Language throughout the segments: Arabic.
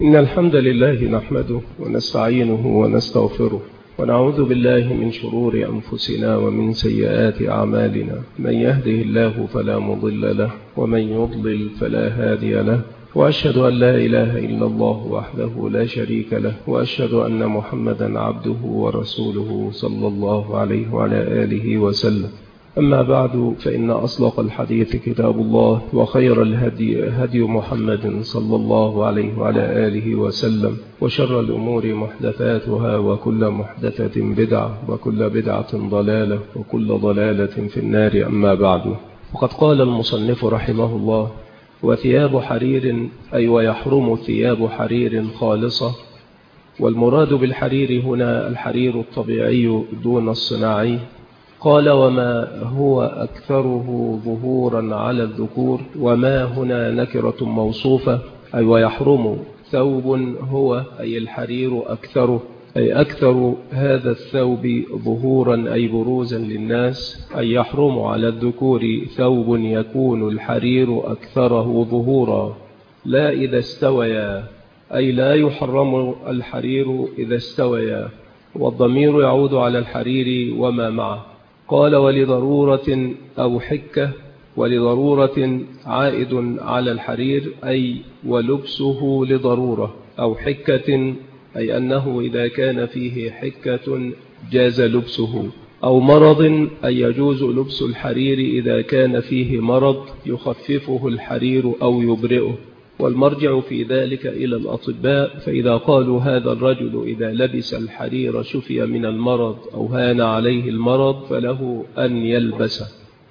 إن الحمد لله نحمده ونستعينه ونستغفره ونعوذ بالله من شرور أنفسنا ومن سيئات أعمالنا. من يهده الله فلا مضل له ومن يضلل فلا هادي له، وأشهد أن لا إله إلا الله وحده لا شريك له، وأشهد أن محمدا عبده ورسوله صلى الله عليه وعلى آله وسلم. أما بعد، فإن أصدق الحديث كتاب الله، وخير الهدي هدي محمد صلى الله عليه وعلى آله وسلم، وشر الأمور محدثاتها، وكل محدثة بدعة، وكل بدعة ضلالة، وكل ضلالة في النار. أما بعد، وقد قال المصنف رحمه الله: وثياب حرير، أي ويحرم ثياب حرير خالصة. والمراد بالحرير هنا الحرير الطبيعي دون الصناعي. قال: وما هو أكثره ظهورا على الذكور. وما هنا نكرة موصوفة، أي ويحرم ثوب هو، أي الحرير أكثره، أي أكثر هذا الثوب ظهورا، أي بروزا للناس. أي يحرم على الذكور ثوب يكون الحرير أكثره ظهورا، لا إذا استويا، أي لا يحرم الحرير إذا استويا. والضمير يعود على الحرير وما معه. قال: ولضرورة أو حكة. ولضرورة عائد على الحرير، أي ولبسه لضرورة، أو حكة، أي أنه إذا كان فيه حكة جاز لبسه. أو مرض، أي يجوز لبس الحرير إذا كان فيه مرض يخففه الحرير أو يبرئه. والمرجع في ذلك إلى الأطباء، فإذا قالوا هذا الرجل إذا لبس الحرير شفي من المرض أو هان عليه المرض فله أن يلبسه.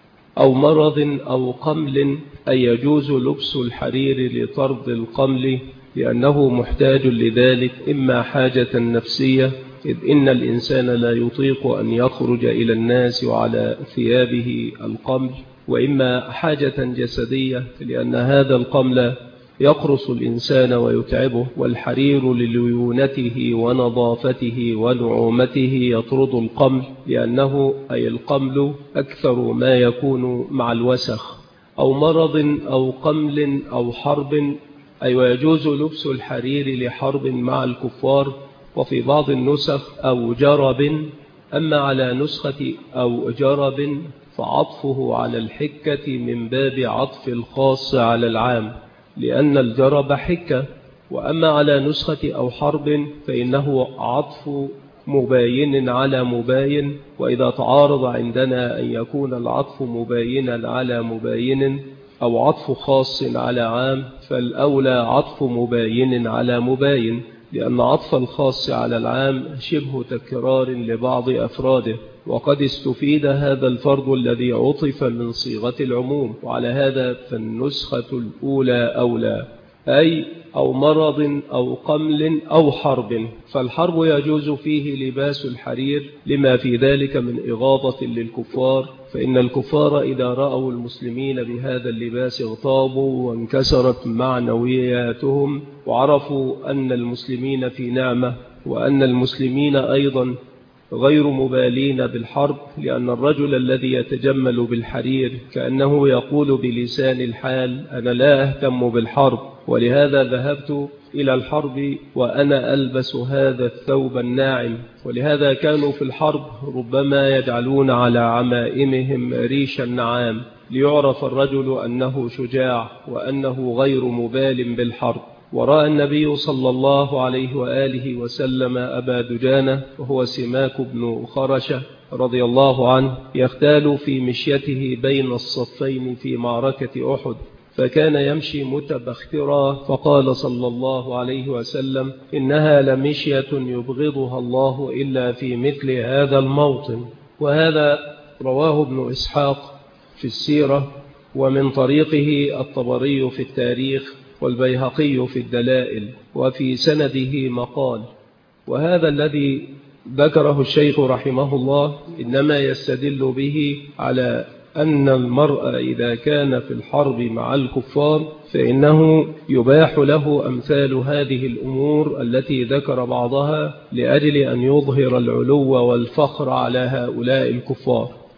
أو مرض أو قمل، أي يجوز لبس الحرير لطرد القمل لأنه محتاج لذلك، إما حاجة نفسية، إذ إن الإنسان لا يطيق أن يخرج إلى الناس وعلى ثيابه القمل، وإما حاجة جسدية، لأن هذا القمل يقرص الإنسان ويتعبه، والحرير لليونته ونظافته ونعومته يطرد القمل، لأنه أي القمل أكثر ما يكون مع الوسخ. أو مرض أو قمل أو حرب، أي ويجوز لبس الحرير لحرب مع الكفار. وفي بعض النسخ أو جرب. أما على نسخة أو جرب فعطفه على الحكة من باب عطف الخاص على العام، لأن الجرب حكة. وأما على نسخة أو حرب فإنه عطف مباين على مباين، وإذا تعارض عندنا أن يكون العطف مباينا على مباين أو عطف خاص على عام، فالأولى عطف مباين على مباين، لأن عطف الخاص على العام شبه تكرار لبعض أفراده، وقد استفيد هذا الفرد الذي عطف من صيغة العموم، وعلى هذا فالنسخة الأولى أولى. أي أو مرض أو قمل أو حرب. فالحرب يجوز فيه لباس الحرير لما في ذلك من إغاظة للكفار، فإن الكفار إذا رأوا المسلمين بهذا اللباس اغتاظوا وانكسرت معنوياتهم، وعرفوا أن المسلمين في نعمة، وأن المسلمين أيضا غير مبالين بالحرب، لأن الرجل الذي يتجمل بالحرير كأنه يقول بلسان الحال: أنا لا أهتم بالحرب، ولهذا ذهبت إلى الحرب وأنا ألبس هذا الثوب الناعم. ولهذا كانوا في الحرب ربما يجعلون على عمائمهم ريش النعام، ليعرف الرجل أنه شجاع وأنه غير مبال بالحرب. ورأى النبي صلى الله عليه وآله وسلم أبا دجانة، وهو سماك بن خرشة رضي الله عنه، يختال في مشيته بين الصفين في معركة أحد، فكان يمشي متبخترا، فقال صلى الله عليه وسلم: إنها لمشية يبغضها الله إلا في مثل هذا الموطن. وهذا رواه ابن إسحاق في السيرة، ومن طريقه الطبري في التاريخ، والبيهقي في الدلائل، وفي سنده مقال. وهذا الذي ذكره الشيخ رحمه الله إنما يستدل به على أن المرء إذا كان في الحرب مع الكفار فإنه يباح له أمثال هذه الأمور التي ذكر بعضها، لأجل أن يظهر العلو والفخر على هؤلاء الكفار.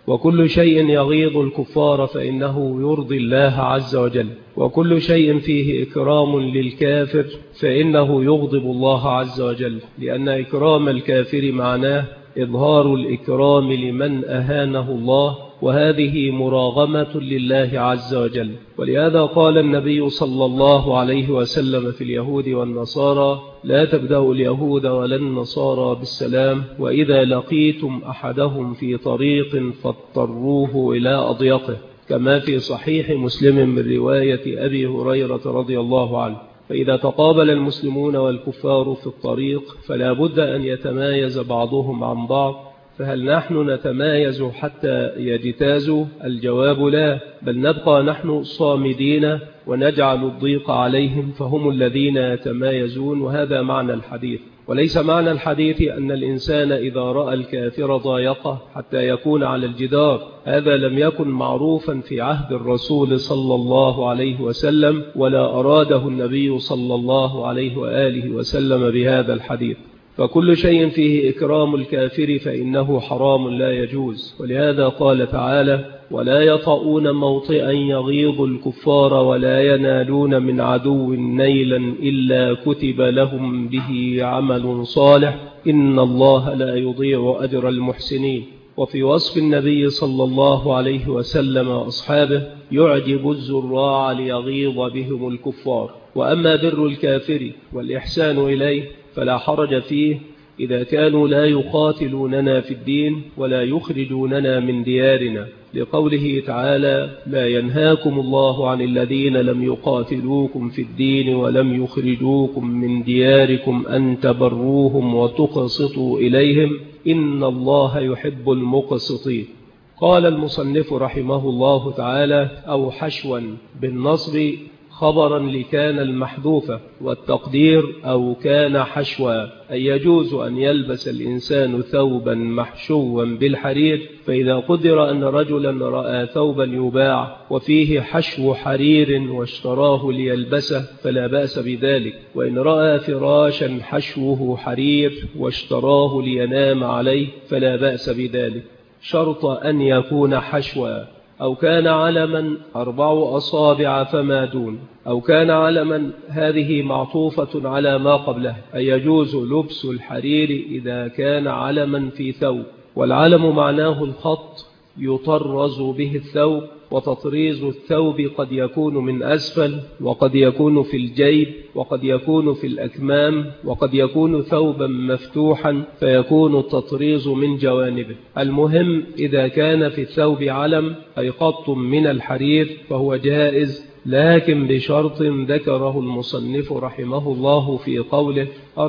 وكل شيء يغيظ الكفار فإنه يرضي الله عز وجل، وكل شيء فيه إكرام للكافر فإنه يغضب الله عز وجل، لأن إكرام الكافر معناه إظهار الإكرام لمن أهانه الله، وهذه مراغمة لله عز وجل. ولهذا قال النبي صلى الله عليه وسلم في اليهود والنصارى: لا تبدأوا اليهود ولا النصارى بالسلام، وإذا لقيتم أحدهم في طريق فاضطروه إلى أضيقه، كما في صحيح مسلم من رواية أبي هريرة رضي الله عنه. فإذا تقابل المسلمون والكفار في الطريق فلا بد أن يتمايز بعضهم عن بعض، فهل نحن نتمايز حتى يجتازوا؟ الجواب لا، بل نبقى نحن صامدين ونجعل الضيق عليهم فهم الذين يتمايزون، وهذا معنى الحديث. وليس معنى الحديث أن الإنسان إذا رأى الكافر ضايقه حتى يكون على الجدار، هذا لم يكن معروفا في عهد الرسول صلى الله عليه وسلم، ولا أراده النبي صلى الله عليه وآله وسلم بهذا الحديث. فكل شيء فيه إكرام الكافر فإنه حرام لا يجوز، ولهذا قال تعالى: ولا يطؤون موطئا يغيظ الكفار ولا ينالون من عدو نيلا إلا كتب لهم به عمل صالح إن الله لا يضيع أجر المحسنين. وفي وصف النبي صلى الله عليه وسلم أصحابه: يعجب الزراع ليغيظ بهم الكفار. وأما بر الكافر والإحسان إليه فلا حرج فيه إذا كانوا لا يقاتلوننا في الدين ولا يخرجوننا من ديارنا، لقوله تعالى: لا ينهاكم الله عن الذين لم يقاتلوكم في الدين ولم يخرجوكم من دياركم أن تبروهم وتقسطوا إليهم إن الله يحب المقسطين. قال المصنف رحمه الله تعالى: أو حشوا بالنصب خبرا لكان المحذوفة، والتقدير أو كان حشوا، أي يجوز أن يلبس الإنسان ثوبا محشوا بالحرير، فإذا قدر أن رجلا رأى ثوبا يباع وفيه حشو حرير واشتراه ليلبسه فلا بأس بذلك، وإن رأى فراشا حشوه حرير واشتراه لينام عليه فلا بأس بذلك، شرط أن يكون حشوا، أو كان علما 4 أصابع فما دون، أو كان علما. هذه معطوفة على ما قبله، أي يجوز لبس الحرير إذا كان علما في ثوب، والعلم معناه الخط يطرز به الثوب، وتطريز الثوب قد يكون من أسفل، وقد يكون في الجيب، وقد يكون في الأكمام، وقد يكون ثوبا مفتوحا فيكون التطريز من جوانبه. المهم إذا كان في الثوب علم أي قط من الحرير فهو جائز، لكن بشرط ذكره المصنف رحمه الله في قوله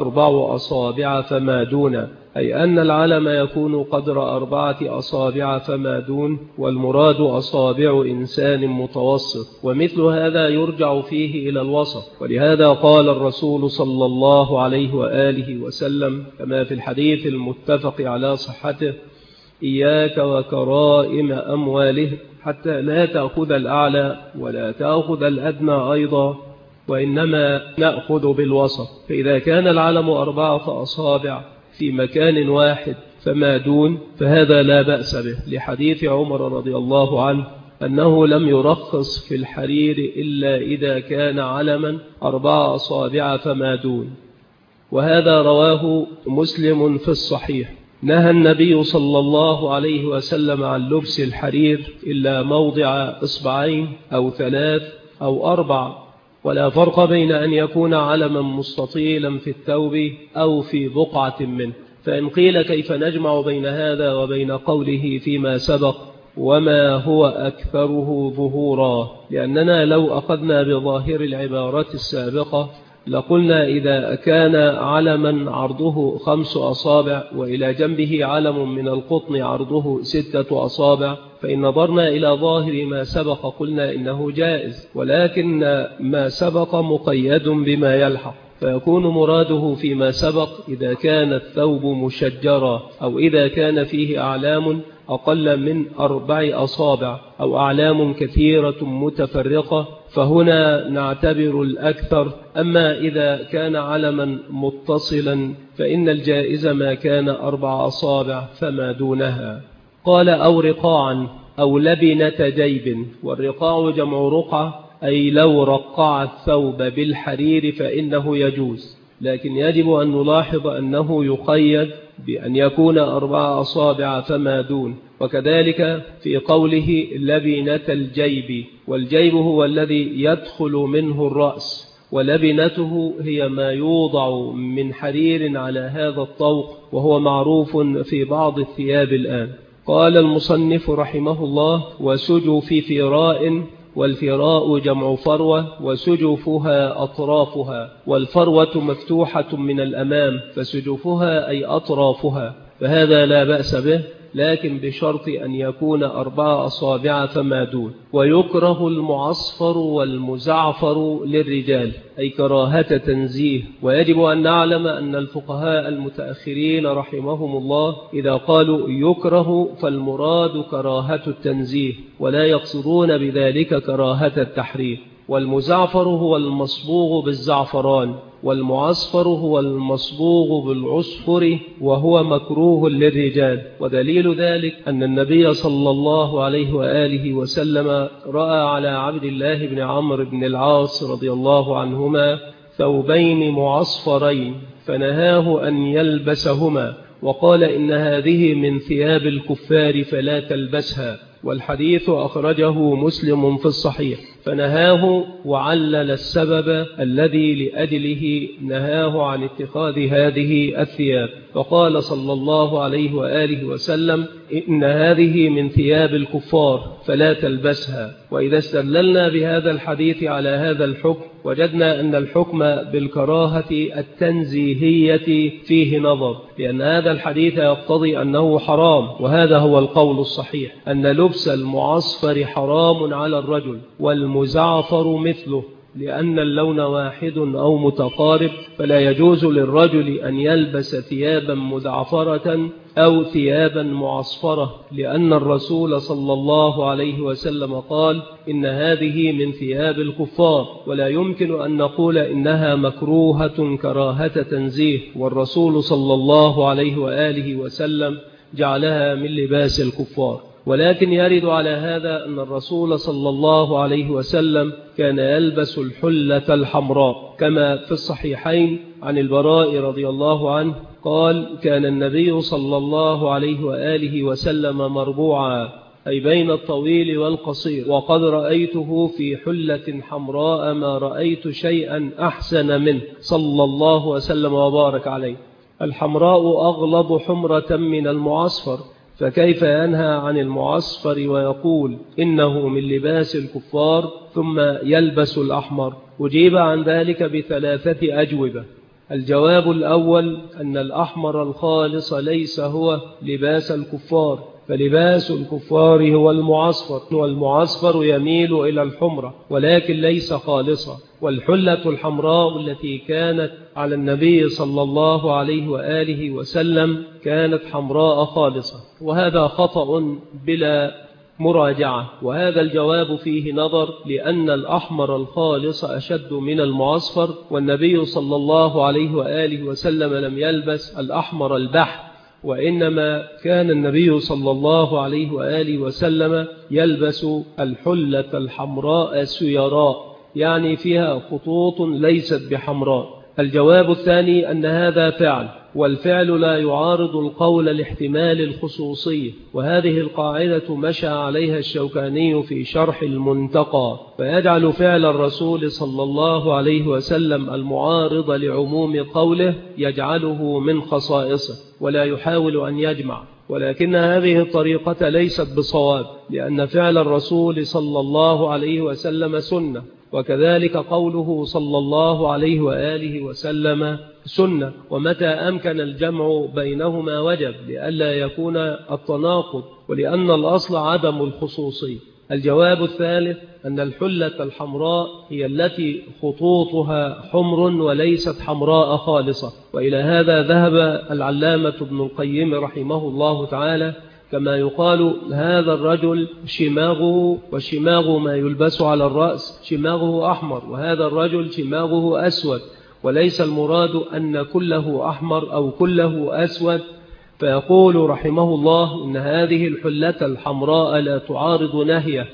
4 أصابع فما دون، أي أن العلم يكون قدر 4 أصابع فما دون، والمراد أصابع إنسان متوسط، ومثل هذا يرجع فيه إلى الوسط. ولهذا قال الرسول صلى الله عليه وآله وسلم كما في الحديث المتفق على صحته: إياك وكرائم أموالهم حتى لا تأخذ الأعلى ولا تأخذ الأدنى أيضا، وإنما نأخذ بالوسط. فإذا كان العلم 4 أصابع في مكان واحد فما دون فهذا لا بأس به، لحديث عمر رضي الله عنه أنه لم يرخص في الحرير إلا إذا كان علما 4 أصابع فما دون، وهذا رواه مسلم في الصحيح. نهى النبي صلى الله عليه وسلم عن لبس الحرير إلا موضع 2 أو 3 أو 4، ولا فرق بين أن يكون علما مستطيلا في الثوب أو في بقعة منه. فإن قيل كيف نجمع بين هذا وبين قوله فيما سبق وما هو أكثره ظهورا؟ لأننا لو أخذنا بظاهر العبارة السابقة لقلنا إذا كان علما عرضه 5 أصابع وإلى جنبه علم من القطن عرضه 6 أصابع، فإن نظرنا إلى ظاهر ما سبق قلنا إنه جائز، ولكن ما سبق مقيد بما يلحق، فيكون مراده فيما سبق إذا كان الثوب مشجرا، أو إذا كان فيه أعلام أقل من 4 أصابع، أو أعلام كثيرة متفرقة، فهنا نعتبر الأكثر. أما إذا كان علما متصلا فإن الجائز ما كان 4 أصابع فما دونها. قال أو رقاعا أو لبنة جيب، والرقاع جمع رقعة، أي لو رقع الثوب بالحرير فإنه يجوز، لكن يجب أن نلاحظ أنه يقيد بأن يكون 4 أصابع فما دون. وكذلك في قوله لبنة الجيب، والجيب هو الذي يدخل منه الرأس، ولبنته هي ما يوضع من حرير على هذا الطوق، وهو معروف في بعض الثياب الآن. قال المصنف رحمه الله: وسجف فراء، والفراء جمع فروة، وسجفها أطرافها، والفروة مفتوحة من الأمام، فسجفها أي أطرافها، فهذا لا بأس به، لكن بشرط أن يكون 4 أصابع فما دون. ويكره المعصفر والمزعفر للرجال، أي كراهة تنزيه. ويجب أن نعلم أن الفقهاء المتأخرين رحمهم الله إذا قالوا يكره فالمراد كراهة التنزيه، ولا يقصدون بذلك كراهة التحريم. والمزعفر هو المصبوغ بالزعفران، والمعصفر هو المصبوغ بالعصفر، وهو مكروه للرجال. ودليل ذلك أن النبي صلى الله عليه وآله وسلم رأى على عبد الله بن عمرو بن العاص رضي الله عنهما ثوبين معصفرين، فنهاه أن يلبسهما، وقال إن هذه من ثياب الكفار فلا تلبسها. والحديث أخرجه مسلم في الصحيح، فنهاه وعلل السبب الذي لأجله نهاه عن اتخاذ هذه الثياب، فقال صلى الله عليه وآله وسلم: إن هذه من ثياب الكفار فلا تلبسها. وإذا استدللنا بهذا الحديث على هذا الحكم وجدنا أن الحكم بالكراهة التنزيهية فيه نظر، لأن هذا الحديث يقتضي أنه حرام، وهذا هو القول الصحيح، أن لبس المعصفر حرام على الرجل، والمزعفر مثله، لأن اللون واحد أو متقارب، فلا يجوز للرجل أن يلبس ثيابا مزعفرة أو ثيابا معصفرة، لأن الرسول صلى الله عليه وسلم قال: إن هذه من ثياب الكفار، ولا يمكن أن نقول إنها مكروهة كراهة تنزيه، والرسول صلى الله عليه وآله وسلم جعلها من لباس الكفار. ولكن يرد على هذا أن الرسول صلى الله عليه وسلم كان يلبس الحلة الحمراء، كما في الصحيحين عن البراء رضي الله عنه قال: كان النبي صلى الله عليه وآله وسلم مربوعا، أي بين الطويل والقصير، وقد رأيته في حلة حمراء ما رأيت شيئا أحسن منه صلى الله وسلم وبارك عليه. الحمراء أغلظ حمرة من المعصفر، فكيف ينهى عن المعصفر ويقول إنه من لباس الكفار ثم يلبس الأحمر؟ أجيب عن ذلك ب3 أجوبة. الجواب الأول أن الأحمر الخالص ليس هو لباس الكفار، فلباس الكفار هو المعصفر، والمعصفر يميل إلى الحمرة ولكن ليس خالصا. والحلة الحمراء التي كانت على النبي صلى الله عليه وآله وسلم كانت حمراء خالصة، وهذا خطأ بلا مراجعة. وهذا الجواب فيه نظر، لأن الأحمر الخالص أشد من المعصفر، والنبي صلى الله عليه وآله وسلم لم يلبس الأحمر البحت، وإنما كان النبي صلى الله عليه وآله وسلم يلبس الحلة الحمراء السيراء، يعني فيها خطوط ليست بحمراء. الجواب الثاني أن هذا فعل، والفعل لا يعارض القول لاحتمال الخصوصية، وهذه القاعدة مشى عليها الشوكاني في شرح المنتقى، فيجعل فعل الرسول صلى الله عليه وسلم المعارض لعموم قوله يجعله من خصائصه، ولا يحاول أن يجمع. ولكن هذه الطريقة ليست بصواب، لأن فعل الرسول صلى الله عليه وسلم سنة، وكذلك قوله صلى الله عليه وآله وسلم سنة، ومتى أمكن الجمع بينهما وجب، لئلا يكون التناقض، ولأن الأصل عدم الخصوصية. الجواب الثالث أن الحلة الحمراء هي التي خطوطها حمر وليست حمراء خالصة، وإلى هذا ذهب العلامة ابن القيم رحمه الله تعالى، كما يقال هذا الرجل شماغه، وشماغ ما يلبس على الرأس شماغه أحمر، وهذا الرجل شماغه أسود، وليس المراد أن كله أحمر أو كله أسود، فيقول رحمه الله إن هذه الحلة الحمراء لا تعارض نهيه،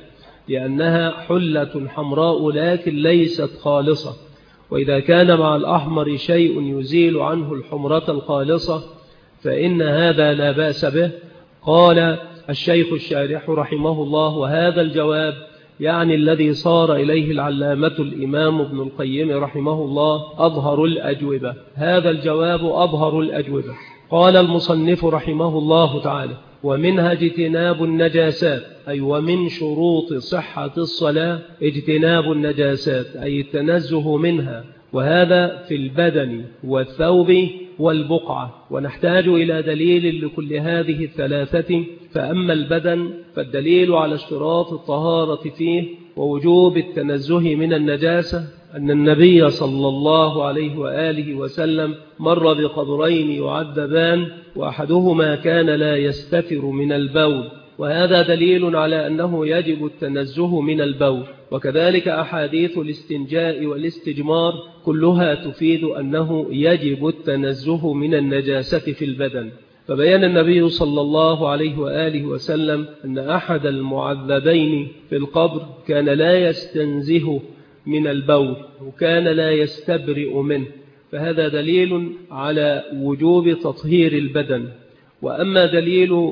لأنها حلة حمراء لكن ليست خالصة، وإذا كان مع الأحمر شيء يزيل عنه الحمرة الخالصة فإن هذا لا بأس به. قال الشيخ الشارح رحمه الله: وهذا الجواب يعني الذي صار إليه العلامة الإمام ابن القيم رحمه الله أظهر الأجوبة. هذا الجواب أظهر الأجوبة. قال المصنف رحمه الله تعالى: ومنها اجتناب النجاسات، أي ومن شروط صحة الصلاة اجتناب النجاسات، أي التنزه منها، وهذا في البدن والثوب والبقعة. ونحتاج إلى دليل لكل هذه الثلاثة. فأما البدن فالدليل على اشتراط الطهارة فيه ووجوب التنزه من النجاسة أن النبي صلى الله عليه وآله وسلم مر بقبرين يعذبان، وأحدهما كان لا يستتر من البول، وهذا دليل على أنه يجب التنزه من البول. وكذلك أحاديث الاستنجاء والاستجمار كلها تفيد أنه يجب التنزه من النجاسة في البدن. فبيان النبي صلى الله عليه وآله وسلم أن أحد المعذبين في القبر كان لا يستنزه من البول وكان لا يستبرئ منه، فهذا دليل على وجوب تطهير البدن. وأما دليل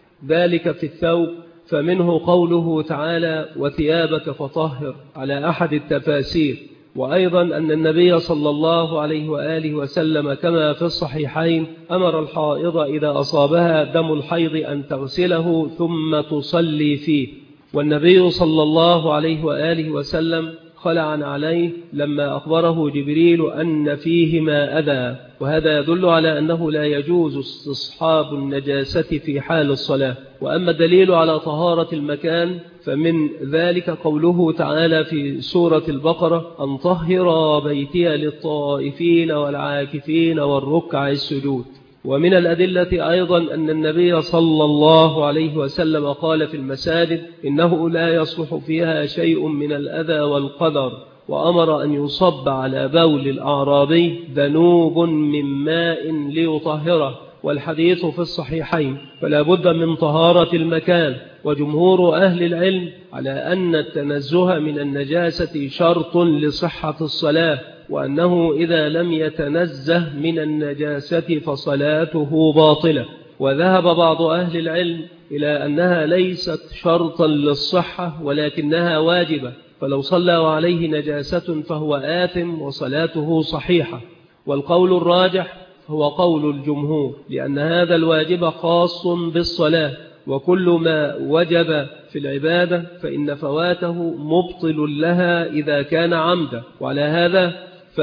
ذلك في الثوب فمنه قوله تعالى: وثيابك فطهر، على أحد التفاسير. وأيضا أن النبي صلى الله عليه وآله وسلم كما في الصحيحين أمر الحائض إذا أصابها دم الحيض أن تغسله ثم تصلي فيه. والنبي صلى الله عليه وآله وسلم خلعا عليه لما أخبره جبريل أن فيهما أذى، وهذا يدل على أنه لا يجوز استصحاب النجاسة في حال الصلاة. وأما الدليل على طهارة المكان فمن ذلك قوله تعالى في سورة البقرة: أن طهر بيتي للطائفين والعاكفين والركع السجود. ومن الأدلة أيضا أن النبي صلى الله عليه وسلم قال في المساجد: إنه لا يصلح فيها شيء من الأذى والقدر، وأمر أن يصب على بول الأعرابي ذنوب من ماء ليطهره، والحديث في الصحيحين. فلا بد من طهارة المكان. وجمهور أهل العلم على أن التنزه من النجاسة شرط لصحة الصلاة، وأنه إذا لم يتنزه من النجاسة فصلاته باطلة. وذهب بعض أهل العلم إلى أنها ليست شرطا للصحة ولكنها واجبة، فلو صلى وعليه نجاسة فهو آثم وصلاته صحيحة. والقول الراجح هو قول الجمهور، لأن هذا الواجب خاص بالصلاة، وكل ما وجب في العبادة فإن فواته مبطل لها إذا كان عمدا. وعلى هذا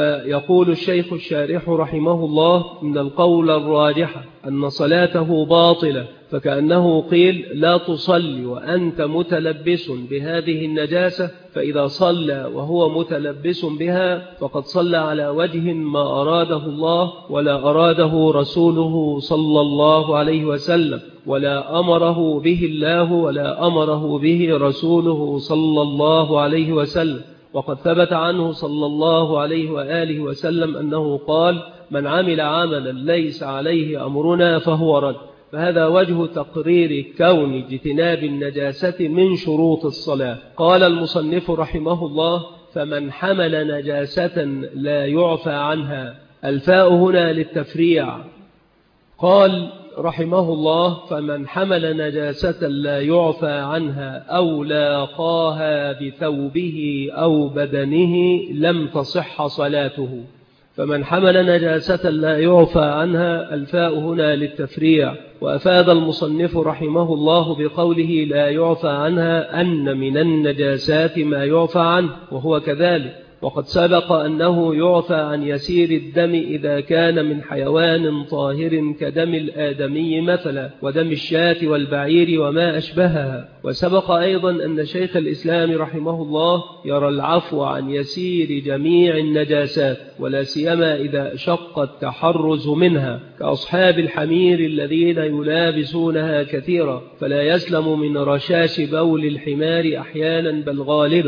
فيقول الشيخ الشارح رحمه الله: إن القول الراجح أن صلاته باطلة، فكأنه قيل: لا تصلي وأنت متلبس بهذه النجاسة، فإذا صلى وهو متلبس بها فقد صلى على وجه ما أراده الله ولا أراده رسوله صلى الله عليه وسلم، ولا أمره به الله ولا أمره به رسوله صلى الله عليه وسلم. وقد ثبت عنه صلى الله عليه وآله وسلم أنه قال: من عمل عملا ليس عليه أمرنا فهو رد. فهذا وجه تقرير كون اجتناب النجاسة من شروط الصلاة. قال المصنف رحمه الله: فمن حمل نجاسة لا يعفى عنها. الفاء هنا للتفريع. قال رحمه الله: فمن حمل نجاسة لا يعفى عنها أو لاقاها بثوبه أو بدنه لم تصح صلاته. فمن حمل نجاسة لا يعفى عنها، الفاء هنا للتفريع. وأفاد المصنف رحمه الله بقوله لا يعفى عنها أن من النجاسات ما يعفى عنه، وهو كذلك. وقد سبق أنه يعفى عن يسير الدم إذا كان من حيوان طاهر كدم الآدمي مثلا، ودم الشاة والبعير وما أشبهها. وسبق أيضا أن شيخ الإسلام رحمه الله يرى العفو عن يسير جميع النجاسات، ولا سيما إذا شق التحرز منها، كأصحاب الحمير الذين يلابسونها كثيرا، فلا يسلم من رشاش بول الحمار أحيانا بل غالبا،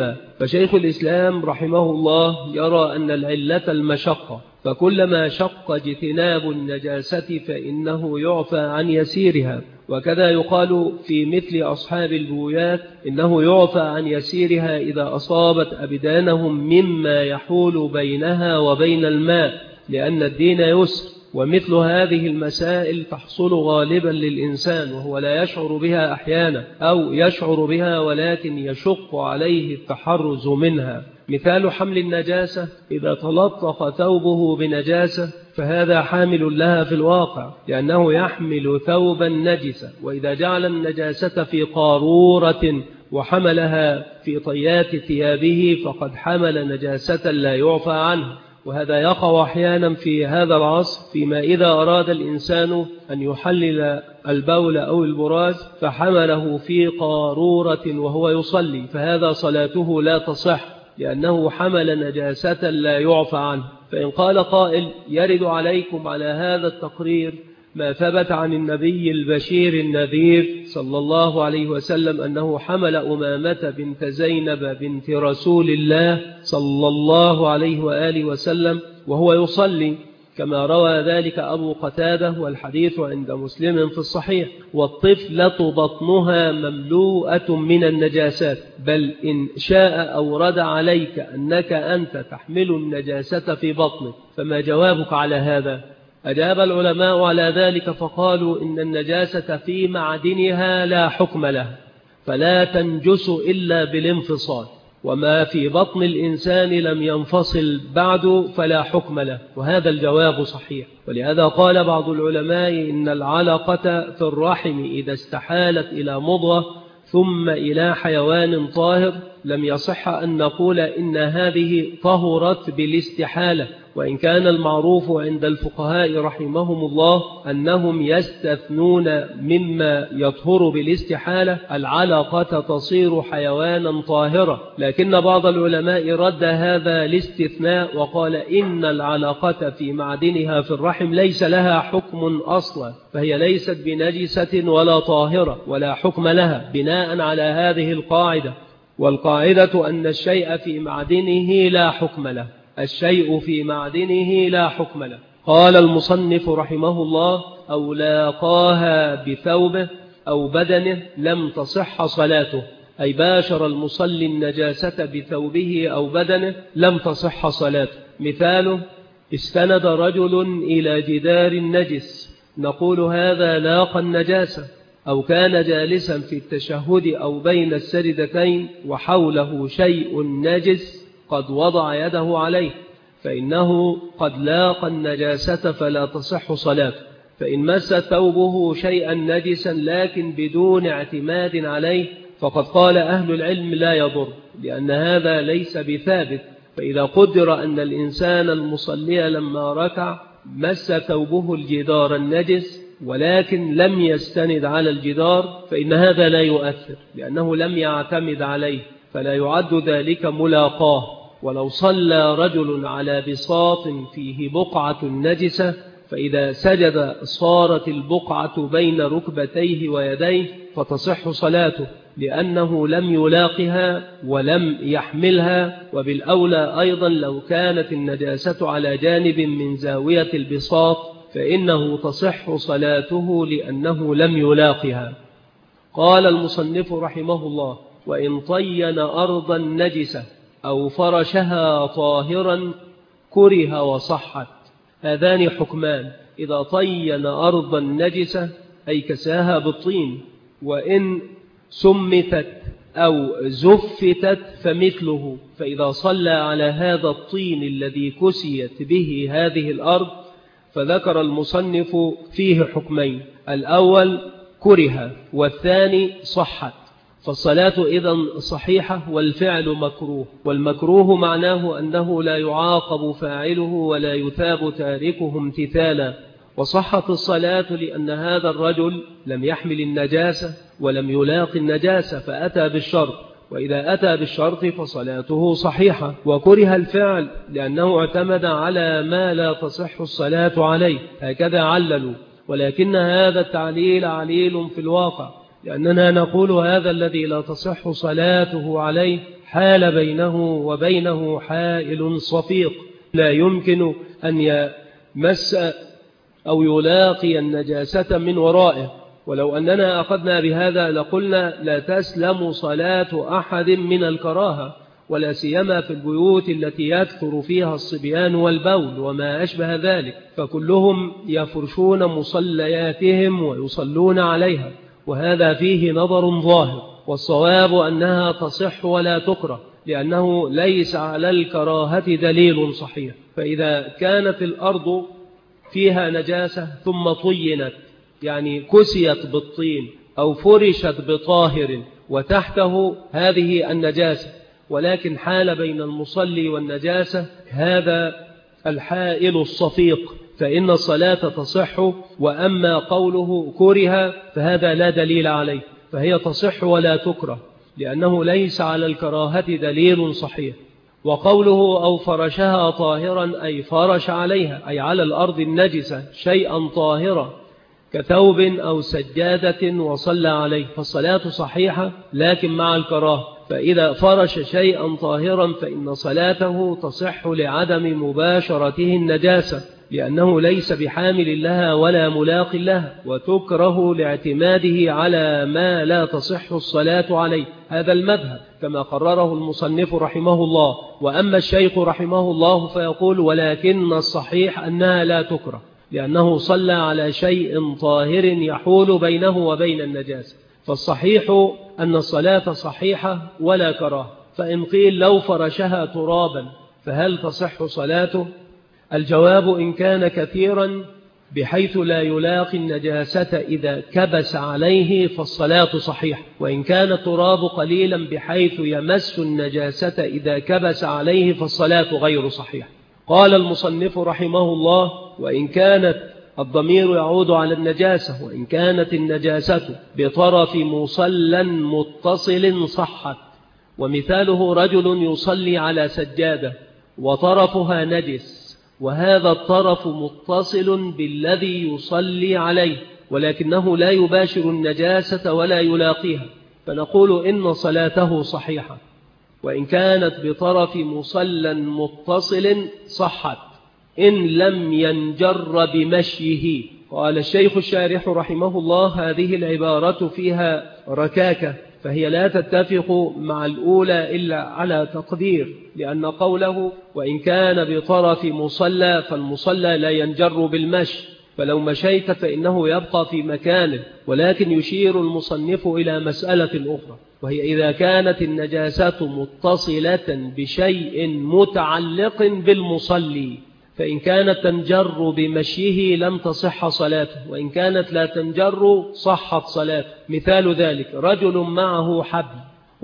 فشيخ الإسلام رحمه الله يرى أن العلة المشقة، فكلما شق اجتناب النجاسة فإنه يعفى عن يسيرها. وكذا يقال في مثل أصحاب البويات إنه يعفى عن يسيرها إذا أصابت أبدانهم مما يحول بينها وبين الماء، لأن الدين يسر. ومثل هذه المسائل تحصل غالبا للإنسان وهو لا يشعر بها أحيانا، أو يشعر بها ولكن يشق عليه التحرز منها. مثال حمل النجاسة: إذا تلطخ ثوبه بنجاسة فهذا حامل لها في الواقع، لأنه يحمل ثوبا نجسا. وإذا جعل النجاسة في قارورة وحملها في طيات ثيابه فقد حمل نجاسة لا يعفى عنه. وهذا يقع أحيانا في هذا العصر، فيما إذا أراد الإنسان أن يحلل البول أو البراز فحمله في قارورة وهو يصلي، فهذا صلاته لا تصح لأنه حمل نجاسة لا يعفى عنه. فإن قال قائل: يرد عليكم على هذا التقرير ما ثبت عن النبي البشير النذير صلى الله عليه وسلم أنه حمل أمامة بنت زينب بنت رسول الله صلى الله عليه وآله وسلم وهو يصلي، كما روى ذلك أبو قتادة، والحديث عند مسلم في الصحيح. والطفلة بطنها مملوءة من النجاسات، بل إن شاء أورد عليك أنك أنت تحمل النجاسة في بطنك، فما جوابك على هذا؟ أجاب العلماء على ذلك فقالوا إن النجاسة في معدنها لا حكم لها، فلا تنجس إلا بالانفصال، وما في بطن الإنسان لم ينفصل بعد فلا حكم له، وهذا الجواب صحيح. ولهذا قال بعض العلماء إن العلقة في الرحم إذا استحالت إلى مضغة ثم إلى حيوان طاهر لم يصح أن نقول إن هذه طهرت بالاستحالة، وإن كان المعروف عند الفقهاء رحمهم الله أنهم يستثنون مما يطهر بالاستحالة العلقة تصير حيوانا طاهرة، لكن بعض العلماء رد هذا الاستثناء وقال إن العلقة في معدنها في الرحم ليس لها حكم أصلا، فهي ليست بنجسة ولا طاهرة ولا حكم لها بناء على هذه القاعدة. والقاعدة أن الشيء في معدنه لا حكم له، الشيء في معدنه لا حكم له. قال المصنف رحمه الله: أو لاقاها بثوبه أو بدنه لم تصح صلاته، أي باشر المصلي النجاسة بثوبه أو بدنه لم تصح صلاته. مثاله: استند رجل إلى جدار نجس، نقول هذا لاقى النجاسة. أو كان جالسا في التشهد أو بين السجدتين وحوله شيء نجس قد وضع يده عليه، فإنه قد لاقى النجاسة فلا تصح صلاته. فإن مس ثوبه شيئا نجسا لكن بدون اعتماد عليه فقد قال أهل العلم لا يضر، لأن هذا ليس بثابت. فإذا قدر أن الإنسان المصلي لما ركع مس ثوبه الجدار النجس ولكن لم يستند على الجدار فإن هذا لا يؤثر، لأنه لم يعتمد عليه، فلا يعد ذلك ملاقاه. ولو صلى رجل على بساط فيه بقعة نجسة فإذا سجد صارت البقعة بين ركبتيه ويديه فتصح صلاته، لأنه لم يلاقها ولم يحملها. وبالأولى أيضا لو كانت النجاسة على جانب من زاوية البساط فإنه تصح صلاته لأنه لم يلاقها. قال المصنف رحمه الله: وإن طين أرضا نجسة أو فرشها طاهرا كره وصحت. هذان حكمان: إذا طين أرضا نجسة أي كساها بالطين، وإن سمتت أو زفتت فمثله، فإذا صلى على هذا الطين الذي كسيت به هذه الأرض. فذكر المصنف فيه حكمين: الأول كره والثاني صحت. فالصلاة إذن صحيحة والفعل مكروه، والمكروه معناه أنه لا يعاقب فاعله ولا يثاب تاركه امتثالا. وصحت الصلاة لأن هذا الرجل لم يحمل النجاسة ولم يلاق النجاسة فأتى بالشرط، وإذا أتى بالشرط فصلاته صحيحة. وكره الفعل لأنه اعتمد على ما لا تصح الصلاة عليه، هكذا عللوا، ولكن هذا التعليل عليل في الواقع، لأننا نقول هذا الذي لا تصح صلاته عليه حال بينه وبينه حائل صفيق لا يمكن أن يمس أو يلاقي النجاسة من ورائه. ولو أننا أخذنا بهذا لقلنا لا تسلم صلاة أحد من الكراهة، ولا سيما في البيوت التي يكثر فيها الصبيان والبول وما أشبه ذلك، فكلهم يفرشون مصلياتهم ويصلون عليها، وهذا فيه نظر ظاهر. والصواب أنها تصح ولا تكره، لأنه ليس على الكراهة دليل صحيح. فإذا كانت الأرض فيها نجاسة ثم طينت، يعني كسيت بالطين أو فرشت بطاهر وتحته هذه النجاسة، ولكن حال بين المصلي والنجاسة هذا الحائل الصفيق، فإن الصلاة تصح. وأما قوله كره فهذا لا دليل عليه، فهي تصح ولا تكره، لأنه ليس على الكراهة دليل صحيح. وقوله أو فرشها طاهرا أي فرش عليها، أي على الأرض النجسة شيئا طاهرا كثوب أو سجادة وصلى عليه، فالصلاة صحيحة لكن مع الكراهة. فإذا فرش شيئا طاهرا فإن صلاته تصح لعدم مباشرته النجاسة، لأنه ليس بحامل لها ولا ملاق لها، وتكره لاعتماده على ما لا تصح الصلاة عليه. هذا المذهب كما قرره المصنف رحمه الله. وأما الشيخ رحمه الله فيقول ولكن الصحيح أنها لا تكره، لأنه صلى على شيء طاهر يحول بينه وبين النجاسة، فالصحيح أن الصلاة صحيحة ولا كراهة. فإن قيل لو فرشها ترابا فهل تصح صلاته؟ الجواب إن كان كثيرا بحيث لا يلاقي النجاسة إذا كبس عليه فالصلاة صحيحة، وإن كان التراب قليلا بحيث يمس النجاسة إذا كبس عليه فالصلاة غير صحيحة. قال المصنف رحمه الله وإن كانت، الضمير يعود على النجاسة، وإن كانت النجاسة بطرف مصلى متصل صحت. ومثاله رجل يصلي على سجادة وطرفها نجس، وهذا الطرف متصل بالذي يصلي عليه ولكنه لا يباشر النجاسة ولا يلاقيها، فنقول إن صلاته صحيحة. وإن كانت بطرف مصلى متصل صحت إن لم ينجر بمشيه. قال الشيخ الشارح رحمه الله هذه العبارة فيها ركاكة، فهي لا تتفق مع الأولى إلا على تقدير، لأن قوله وإن كان بطرف مصلى فالمصلى لا ينجر بالمشي، فلو مشيت فإنه يبقى في مكانه. ولكن يشير المصنف إلى مسألة أخرى، وهي إذا كانت النجاسة متصلة بشيء متعلق بالمصلي، فإن كانت تنجر بمشيه لم تصح صلاته، وإن كانت لا تنجر صحت صلاته. مثال ذلك رجل معه حبل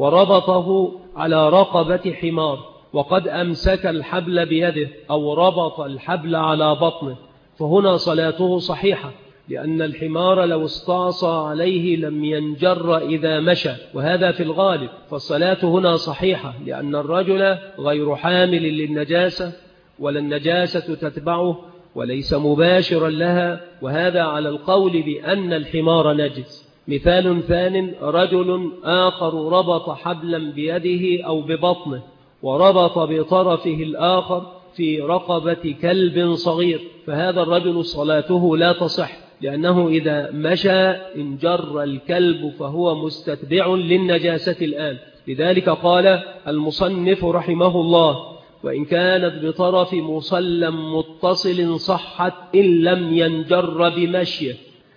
وربطه على رقبة حمار، وقد أمسك الحبل بيده أو ربط الحبل على بطنه، فهنا صلاته صحيحة، لأن الحمار لو استعصى عليه لم ينجر إذا مشى، وهذا في الغالب، فالصلاة هنا صحيحة، لأن الرجل غير حامل للنجاسة ولا النجاسة تتبعه وليس مباشرا لها، وهذا على القول بأن الحمار نجس. مثال ثان رجل آخر ربط حبلا بيده أو ببطنه وربط بطرفه الآخر في رقبة كلب صغير، فهذا الرجل صلاته لا تصح، لأنه إذا مشى انجر الكلب فهو مستتبع للنجاسة الآن. لذلك قال المصنف رحمه الله وإن كانت بطرف مصلى متصل صحت إن لم ينجر بمشيه.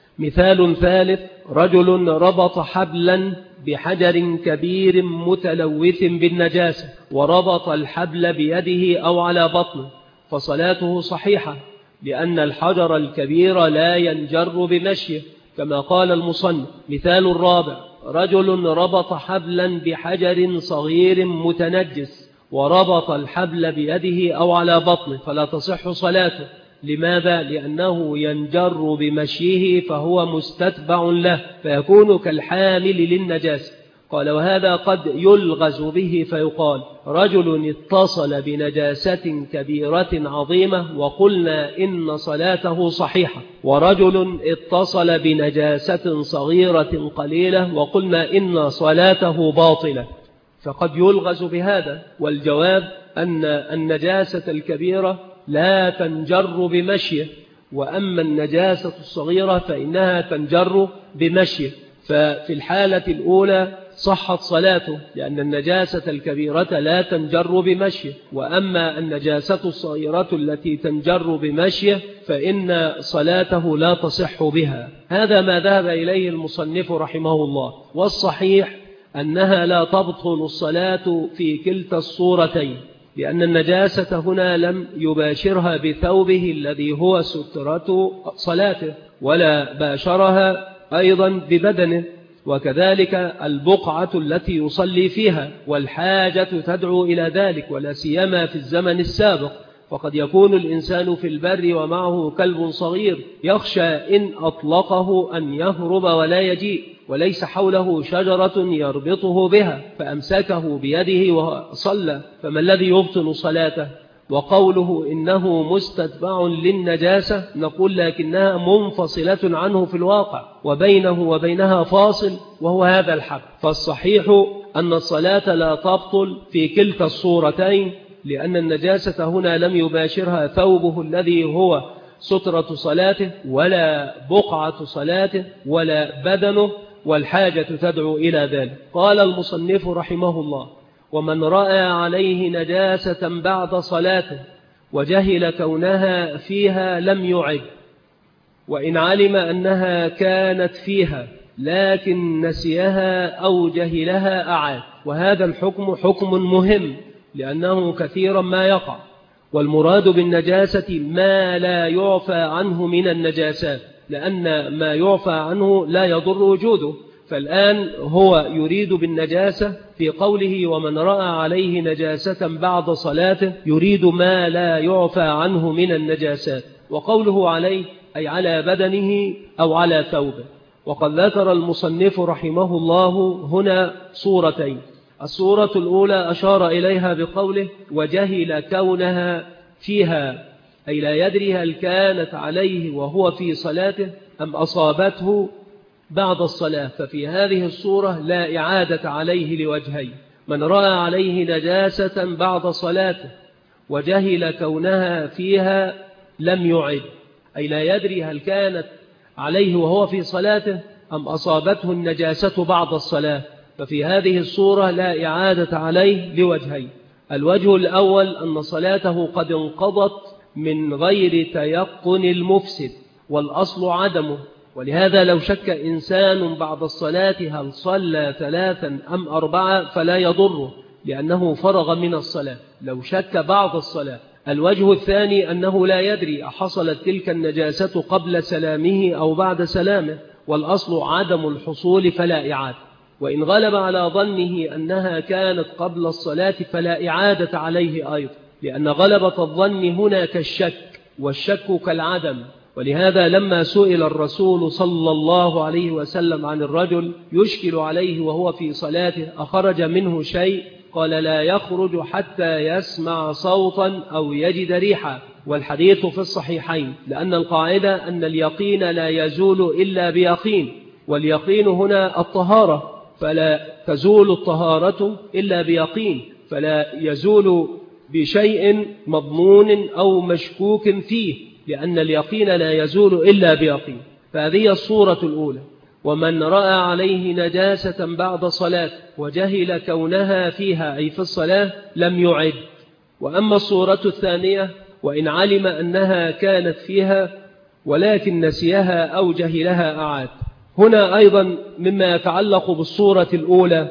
مثال ثالث رجل ربط حبلا بحجر كبير متلوث بالنجاسة وربط الحبل بيده أو على بطنه، فصلاته صحيحة، لأن الحجر الكبير لا ينجر بمشيه كما قال المصنف. مثال الرابع رجل ربط حبلا بحجر صغير متنجس وربط الحبل بيده أو على بطنه، فلا تصح صلاته. لماذا؟ لأنه ينجر بمشيه فهو مستتبع له، فيكون كالحامل للنجاسة. قال: وهذا قد يلغز به فيقال: رجل اتصل بنجاسة كبيرة عظيمة وقلنا إن صلاته صحيحة، ورجل اتصل بنجاسة صغيرة قليلة وقلنا إن صلاته باطلة. فقد يلغز بهذا، والجواب أن النجاسة الكبيرة لا تنجر بمشيه، وأما النجاسة الصغيرة فإنها تنجر بمشيه. ففي الحالة الأولى صحت صلاته، لأن النجاسة الكبيرة لا تنجر بمشيه، وأما النجاسة الصغيرة التي تنجر بمشيه فإن صلاته لا تصح بها. هذا ما ذهب إليه المصنف رحمه الله. والصحيح أنها لا تبطل الصلاة في كلتا الصورتين، لأن النجاسة هنا لم يباشرها بثوبه الذي هو سترة صلاته، ولا باشرها أيضا ببدنه، وكذلك البقعة التي يصلي فيها، والحاجة تدعو إلى ذلك، ولا سيما في الزمن السابق. فقد يكون الإنسان في البر ومعه كلب صغير يخشى إن أطلقه أن يهرب ولا يجيء، وليس حوله شجرة يربطه بها فأمسكه بيده وصلى، فما الذي يبطل صلاته؟ وقوله إنه مستتبع للنجاسة نقول لكنها منفصلة عنه في الواقع، وبينه وبينها فاصل، وهو هذا الحد. فالصحيح أن الصلاة لا تبطل في كلتا الصورتين، لأن النجاسة هنا لم يباشرها ثوبه الذي هو سترة صلاته، ولا بقعة صلاته، ولا بدنه، والحاجة تدعو إلى ذلك. قال المصنف رحمه الله: ومن رأى عليه نجاسة بعد صلاته وجهل كونها فيها لم يعد، وإن علم أنها كانت فيها لكن نسيها أو جهلها أعاد. وهذا الحكم حكم مهم، لأنه كثيرا ما يقع، والمراد بالنجاسة ما لا يعفى عنه من النجاسات، لأن ما يعفى عنه لا يضر وجوده. فالآن هو يريد بالنجاسة في قوله ومن رأى عليه نجاسة بعد صلاته، يريد ما لا يعفى عنه من النجاسات، وقوله عليه أي على بدنه أو على ثوبه. وقد ذكر المصنف رحمه الله هنا صورتين. الصورة الأولى أشار إليها بقوله وجهل كونها فيها، أي لا يدري هل كانت عليه وهو في صلاته أم أصابته بعد الصلاة. ففي هذه الصورة لا إعادة عليه لوجهين: من رأى عليه نجاسة بعد صلاته وجهل كونها فيها لم يعد، أي لا يدري هل كانت عليه وهو في صلاته أم أصابته النجاسة بعد الصلاة. ففي هذه الصورة لا إعادة عليه لوجهين: الوجه الأول أن صلاته قد انقضت من غير تيقن المفسد، والأصل عدمه. ولهذا لو شك إنسان بعد الصلاة هل صلى 3 أم 4 فلا يضره، لأنه فرغ من الصلاة لو شك بعد الصلاة. الوجه الثاني أنه لا يدري أحصلت تلك النجاسة قبل سلامه أو بعد سلامه، والأصل عدم الحصول فلا إعادة. وإن غلب على ظنه أنها كانت قبل الصلاة فلا إعادة عليه أيضا، لأن غلبة الظن هنا كالشك، والشك كالعدم. ولهذا لما سئل الرسول صلى الله عليه وسلم عن الرجل يشكل عليه وهو في صلاته أخرج منه شيء، قال لا يخرج حتى يسمع صوتا أو يجد ريحا، والحديث في الصحيحين، لأن القاعدة أن اليقين لا يزول إلا بيقين، واليقين هنا الطهارة، فلا تزول الطهارة إلا بيقين، فلا يزول بشيء مضمون أو مشكوك فيه، لأن اليقين لا يزول إلا بيقين. فهذه الصورة الأولى: ومن رأى عليه نجاسة بعد صلاة وجهل كونها فيها أي في الصلاة لم يعد. وأما الصورة الثانية: وإن علم أنها كانت فيها ولكن نسيها أو جهلها أعاد. هنا أيضا مما يتعلق بالصورة الأولى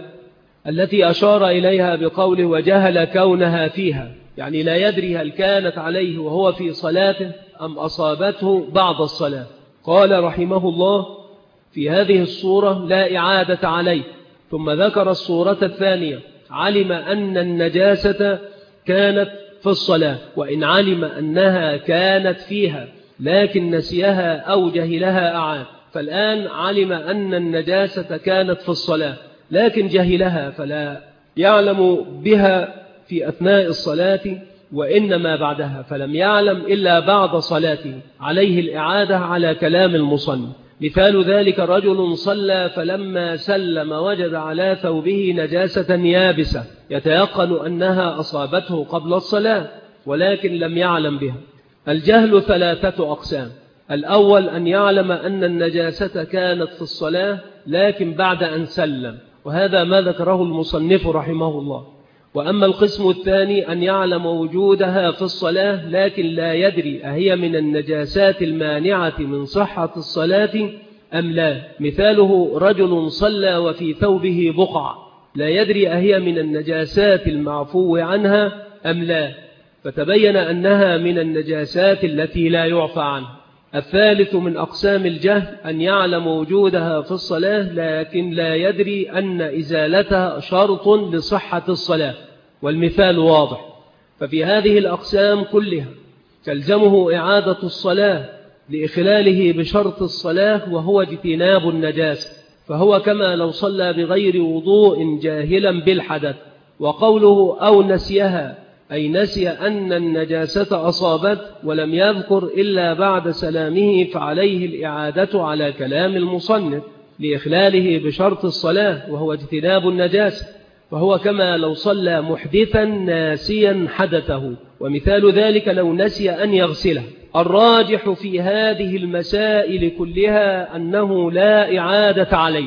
التي أشار إليها بقوله وجهل كونها فيها، يعني لا يدري هل كانت عليه وهو في صلاته أم أصابته بعد الصلاة. قال رحمه الله في هذه الصورة لا إعادة عليه، ثم ذكر الصورة الثانية: علم أن النجاسة كانت في الصلاة، وإن علم أنها كانت فيها لكن نسيها أو جهلها أعاد. فالآن علم أن النجاسة كانت في الصلاة، لكن جهلها فلا يعلم بها في أثناء الصلاة وإنما بعدها، فلم يعلم إلا بعد صلاته، عليه الإعادة على كلام المصنف. مثال ذلك رجل صلى فلما سلم وجد على ثوبه نجاسة يابسة يتيقن أنها أصابته قبل الصلاة ولكن لم يعلم بها. الجهل 3 أقسام: الأول أن يعلم أن النجاسة كانت في الصلاة لكن بعد أن سلم، وهذا ما ذكره المصنف رحمه الله. وأما القسم الثاني أن يعلم وجودها في الصلاة لكن لا يدري أهي من النجاسات المانعة من صحة الصلاة أم لا. مثاله رجل صلى وفي ثوبه بقع لا يدري أهي من النجاسات المعفو عنها أم لا، فتبين أنها من النجاسات التي لا يعفى عنها. الثالث من أقسام الجهل أن يعلم وجودها في الصلاة لكن لا يدري أن إزالتها شرط لصحة الصلاة، والمثال واضح. ففي هذه الأقسام كلها تلزمه إعادة الصلاة لإخلاله بشرط الصلاة وهو اجتناب النجاسة، فهو كما لو صلى بغير وضوء جاهلا بالحدث. وقوله أو نسيها أي نسي أن النجاسة أصابت ولم يذكر إلا بعد سلامه، فعليه الإعادة على كلام المصنف لإخلاله بشرط الصلاة وهو اجتناب النجاسة، وهو كما لو صلى محدثا ناسيا حدثه. ومثال ذلك لو نسي أن يغسله. الراجح في هذه المسائل كلها أنه لا إعادة عليه،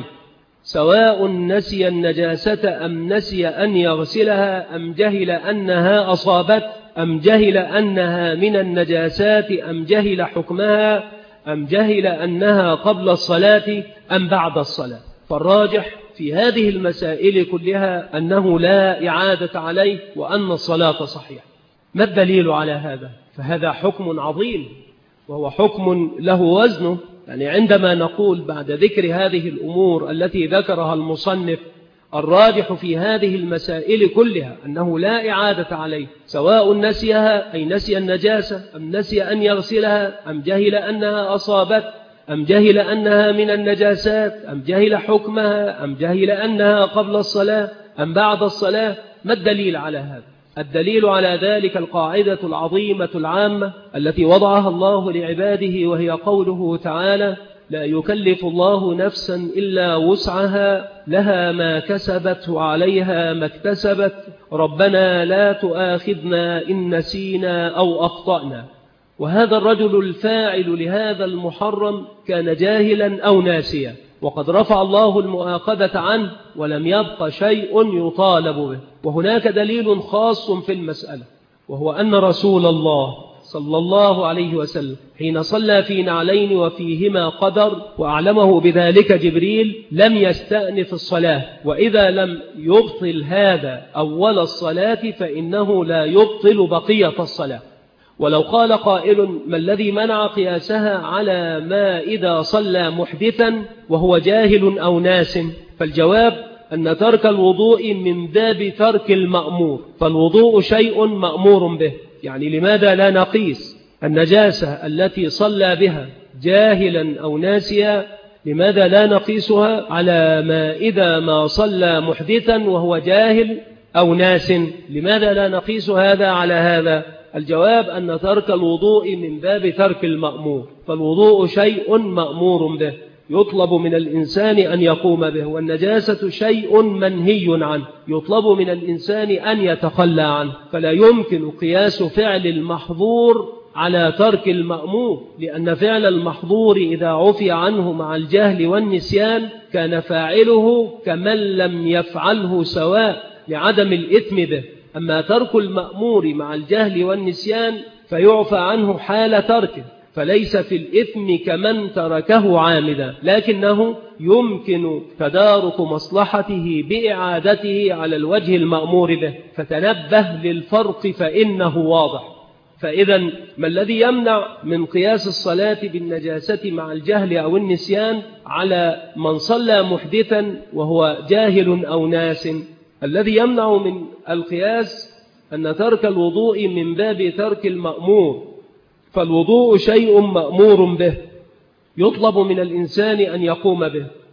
سواء نسي النجاسة أم نسي أن يغسلها أم جهل أنها أصابت أم جهل أنها من النجاسات أم جهل حكمها أم جهل أنها قبل الصلاة أم بعد الصلاة. فالراجح في هذه المسائل كلها أنه لا إعادة عليه وأن الصلاة صحيحة. ما الدليل على هذا؟ فهذا حكم عظيم وهو حكم له وزنه. يعني عندما نقول بعد ذكر هذه الأمور التي ذكرها المصنف الراجح في هذه المسائل كلها أنه لا إعادة عليه، سواء نسيها أي نسي النجاسة أم نسي أن يغسلها أم جهل أنها أصابت أم جهل أنها من النجاسات أم جهل حكمها أم جهل أنها قبل الصلاة أم بعد الصلاة. ما الدليل على هذا؟ الدليل على ذلك القاعدة العظيمة العامة التي وضعها الله لعباده، وهي قوله تعالى: لا يكلف الله نفسا إلا وسعها لها ما كسبت وعليها ما اكتسبت ربنا لا تؤاخذنا إن نسينا أو أخطأنا. وهذا الرجل الفاعل لهذا المحرم كان جاهلا أو ناسيا، وقد رفع الله المؤاخذة عنه ولم يبق شيء يطالب به. وهناك دليل خاص في المسألة، وهو أن رسول الله صلى الله عليه وسلم حين صلى في نعلين وفيهما قدر وأعلمه بذلك جبريل لم يستأنف الصلاة، وإذا لم يبطل هذا أول الصلاة فإنه لا يبطل بقية الصلاة. ولو قال قائل: ما الذي منع قياسها على ما إذا صلى محدثا وهو جاهل أو ناس؟ فالجواب أن ترك الوضوء من باب ترك المأمور، فالوضوء شيء مأمور به. يعني لماذا لا نقيس النجاسة التي صلى بها جاهلا أو ناسيا، لماذا لا نقيسها على ما إذا ما صلى محدثا وهو جاهل أو ناس؟ لماذا لا نقيس هذا على هذا؟ الجواب أن ترك الوضوء من باب ترك المأمور، فالوضوء شيء مأمور به يطلب من الإنسان أن يقوم به، والنجاسة شيء منهي عنه يطلب من الإنسان أن يتخلى عنه. فلا يمكن قياس فعل المحظور على ترك المأمور، لأن فعل المحظور إذا عفي عنه مع الجهل والنسيان كان فاعله كمن لم يفعله سواء لعدم الإثم به. أما ترك المأمور مع الجهل والنسيان فيعفى عنه حال تركه، فليس في الإثم كمن تركه عامدا، لكنه يمكن تدارك مصلحته بإعادته على الوجه المأمور به. فتنبه للفرق فإنه واضح. فإذا ما الذي يمنع من قياس الصلاة بالنجاسة مع الجهل أو النسيان على من صلى محدثا وهو جاهل أو ناس؟ الذي يمنع من القياس أن ترك الوضوء من باب ترك المأمور، فالوضوء شيء مأمور به يطلب من الإنسان أن يقوم به،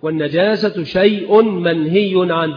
والنجاسة شيء منهي عنه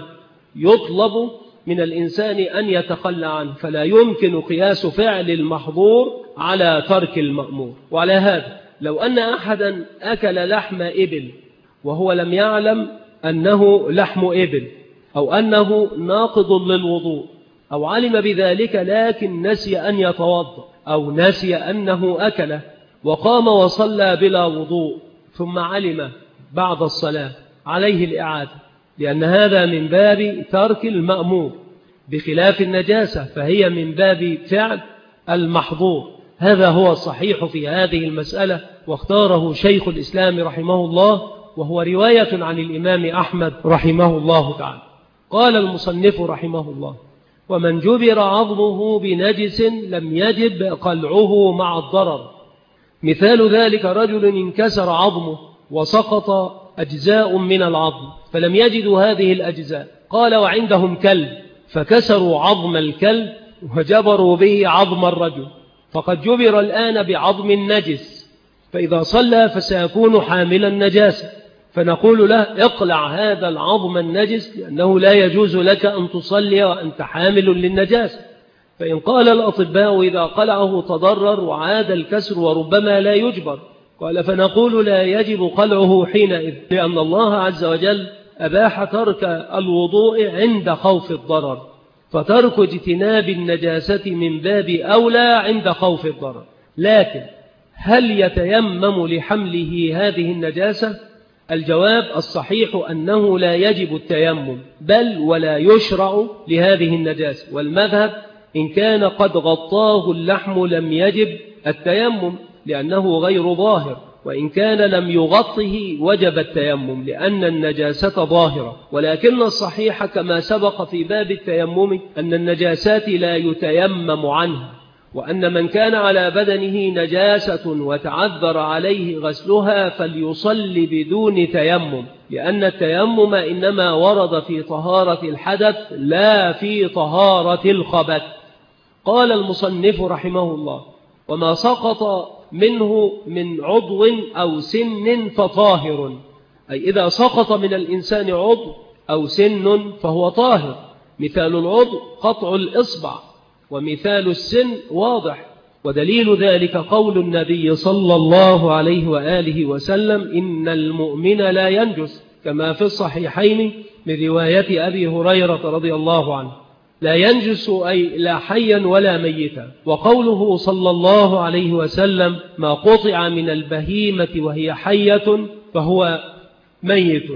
يطلب من الإنسان أن يتخلى عنه، فلا يمكن قياس فعل المحظور على ترك المأمور. وعلى هذا لو أن أحدا أكل لحم إبل وهو لم يعلم أنه لحم إبل أو أنه ناقض للوضوء، أو علم بذلك لكن نسي أن يتوضأ أو نسي أنه أكله وقام وصلى بلا وضوء ثم علم بعد الصلاة، عليه الإعادة، لأن هذا من باب ترك المأمور، بخلاف النجاسة فهي من باب فعل المحظور. هذا هو الصحيح في هذه المسألة، واختاره شيخ الإسلام رحمه الله، وهو رواية عن الإمام أحمد رحمه الله تعالى. قال المصنف رحمه الله: ومن جبر عظمه بنجس لم يجب قلعه مع الضرر. مثال ذلك رجل انكسر عظمه وسقط أجزاء من العظم فلم يجدوا هذه الأجزاء، قال وعندهم كلب فكسروا عظم الكلب وجبروا به عظم الرجل، فقد جبر الآن بعظم النجس، فإذا صلى فسيكون حامل النجاسة، فنقول له اقلع هذا العظم النجس لأنه لا يجوز لك أن تصلي وأنت حامل للنجاسة. فإن قال الأطباء إذا قلعه تضرر وعاد الكسر وربما لا يجبر، قال فنقول لا يجب قلعه حينئذ، لأن الله عز وجل أباح ترك الوضوء عند خوف الضرر، فترك اجتناب النجاسة من باب أولى عند خوف الضرر. لكن هل يتيمم لحمله هذه النجاسة؟ الجواب الصحيح أنه لا يجب التيمم، بل ولا يشرع لهذه النجاسة، والمذهب إن كان قد غطاه اللحم لم يجب التيمم لأنه غير ظاهر، وإن كان لم يغطه وجب التيمم لأن النجاسة ظاهرة. ولكن الصحيح كما سبق في باب التيمم أن النجاسات لا يتيمم عنها، وأن من كان على بدنه نجاسة وتعذر عليه غسلها فليصلي بدون تيمم، لأن التيمم إنما ورد في طهارة الحدث لا في طهارة الخبث. قال المصنف رحمه الله: وما سقط منه من عضو أو سن فطاهر، أي إذا سقط من الإنسان عضو أو سن فهو طاهر. مثال العضو قطع الإصبع، ومثال السن واضح، ودليل ذلك قول النبي صلى الله عليه وآله وسلم: إن المؤمن لا ينجس، كما في الصحيحين من رواية أبي هريرة رضي الله عنه. لا ينجس أي لا حيا ولا ميتا. وقوله صلى الله عليه وسلم: ما قطع من البهيمة وهي حية فهو ميت،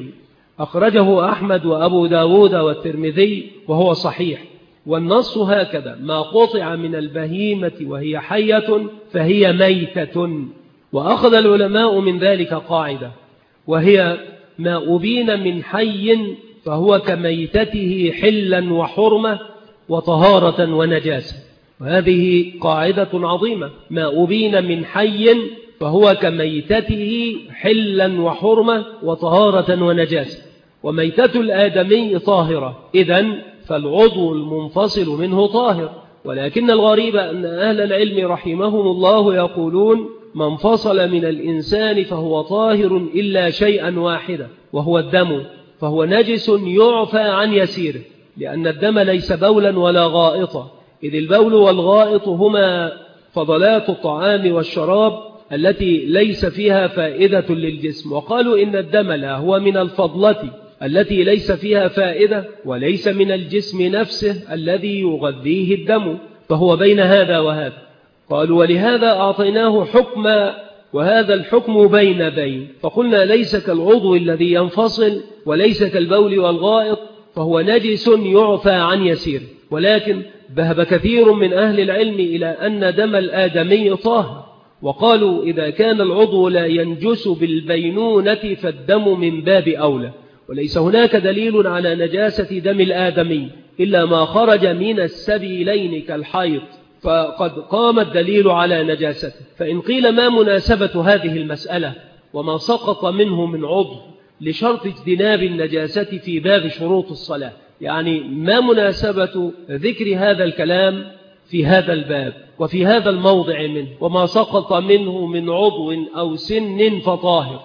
أخرجه أحمد وأبو داود والترمذي وهو صحيح. والنص هكذا: ما قطع من البهيمة وهي حية فهي ميتة. وأخذ العلماء من ذلك قاعدة، وهي: ما أبين من حي فهو كميتته حلا وحرمة وطهارة ونجاسة. وهذه قاعدة عظيمة: ما أبين من حي فهو كميتته حلا وحرمة وطهارة ونجاسة. وميتة الآدمي طاهرة، إذن فالعضو المنفصل منه طاهر. ولكن الغريب أن أهل العلم رحمهم الله يقولون: ما انفصل من الإنسان فهو طاهر إلا شيئا واحدا وهو الدم، فهو نجس يعفى عن يسيره، لأن الدم ليس بولا ولا غائطا، إذ البول والغائط هما فضلات الطعام والشراب التي ليس فيها فائدة للجسم. وقالوا إن الدم لا هو من الفضلة التي ليس فيها فائدة، وليس من الجسم نفسه الذي يغذيه الدم، فهو بين هذا وهذا. قالوا: ولهذا أعطيناه حكما، وهذا الحكم بين بين، فقلنا ليس كالعضو الذي ينفصل وليس كالبول والغائط، فهو نجس يعفى عن يسير. ولكن ذهب كثير من أهل العلم إلى أن دم الآدمي طاهر، وقالوا إذا كان العضو لا ينجس بالبينونة فالدم من باب أولى، وليس هناك دليل على نجاسة دم الآدمي إلا ما خرج من السبيلين كالحيض، فقد قام الدليل على نجاسته. فإن قيل ما مناسبة هذه المسألة وما سقط منه من عضو لشرط اجتناب النجاسة في باب شروط الصلاة، يعني ما مناسبة ذكر هذا الكلام في هذا الباب وفي هذا الموضع منه؟ وما سقط منه من عضو أو سن فطاهر،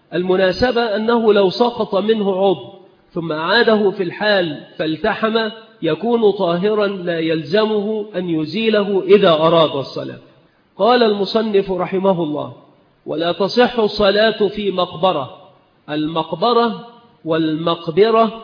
المناسبة أنه لو سقط منه عضو ثم أعاده في الحال فالتحم يكون طاهرا لا يلزمه أن يزيله إذا أراد الصلاة. قال المصنف رحمه الله: ولا تصح الصلاة في مقبرة. المقبرة والمقبرة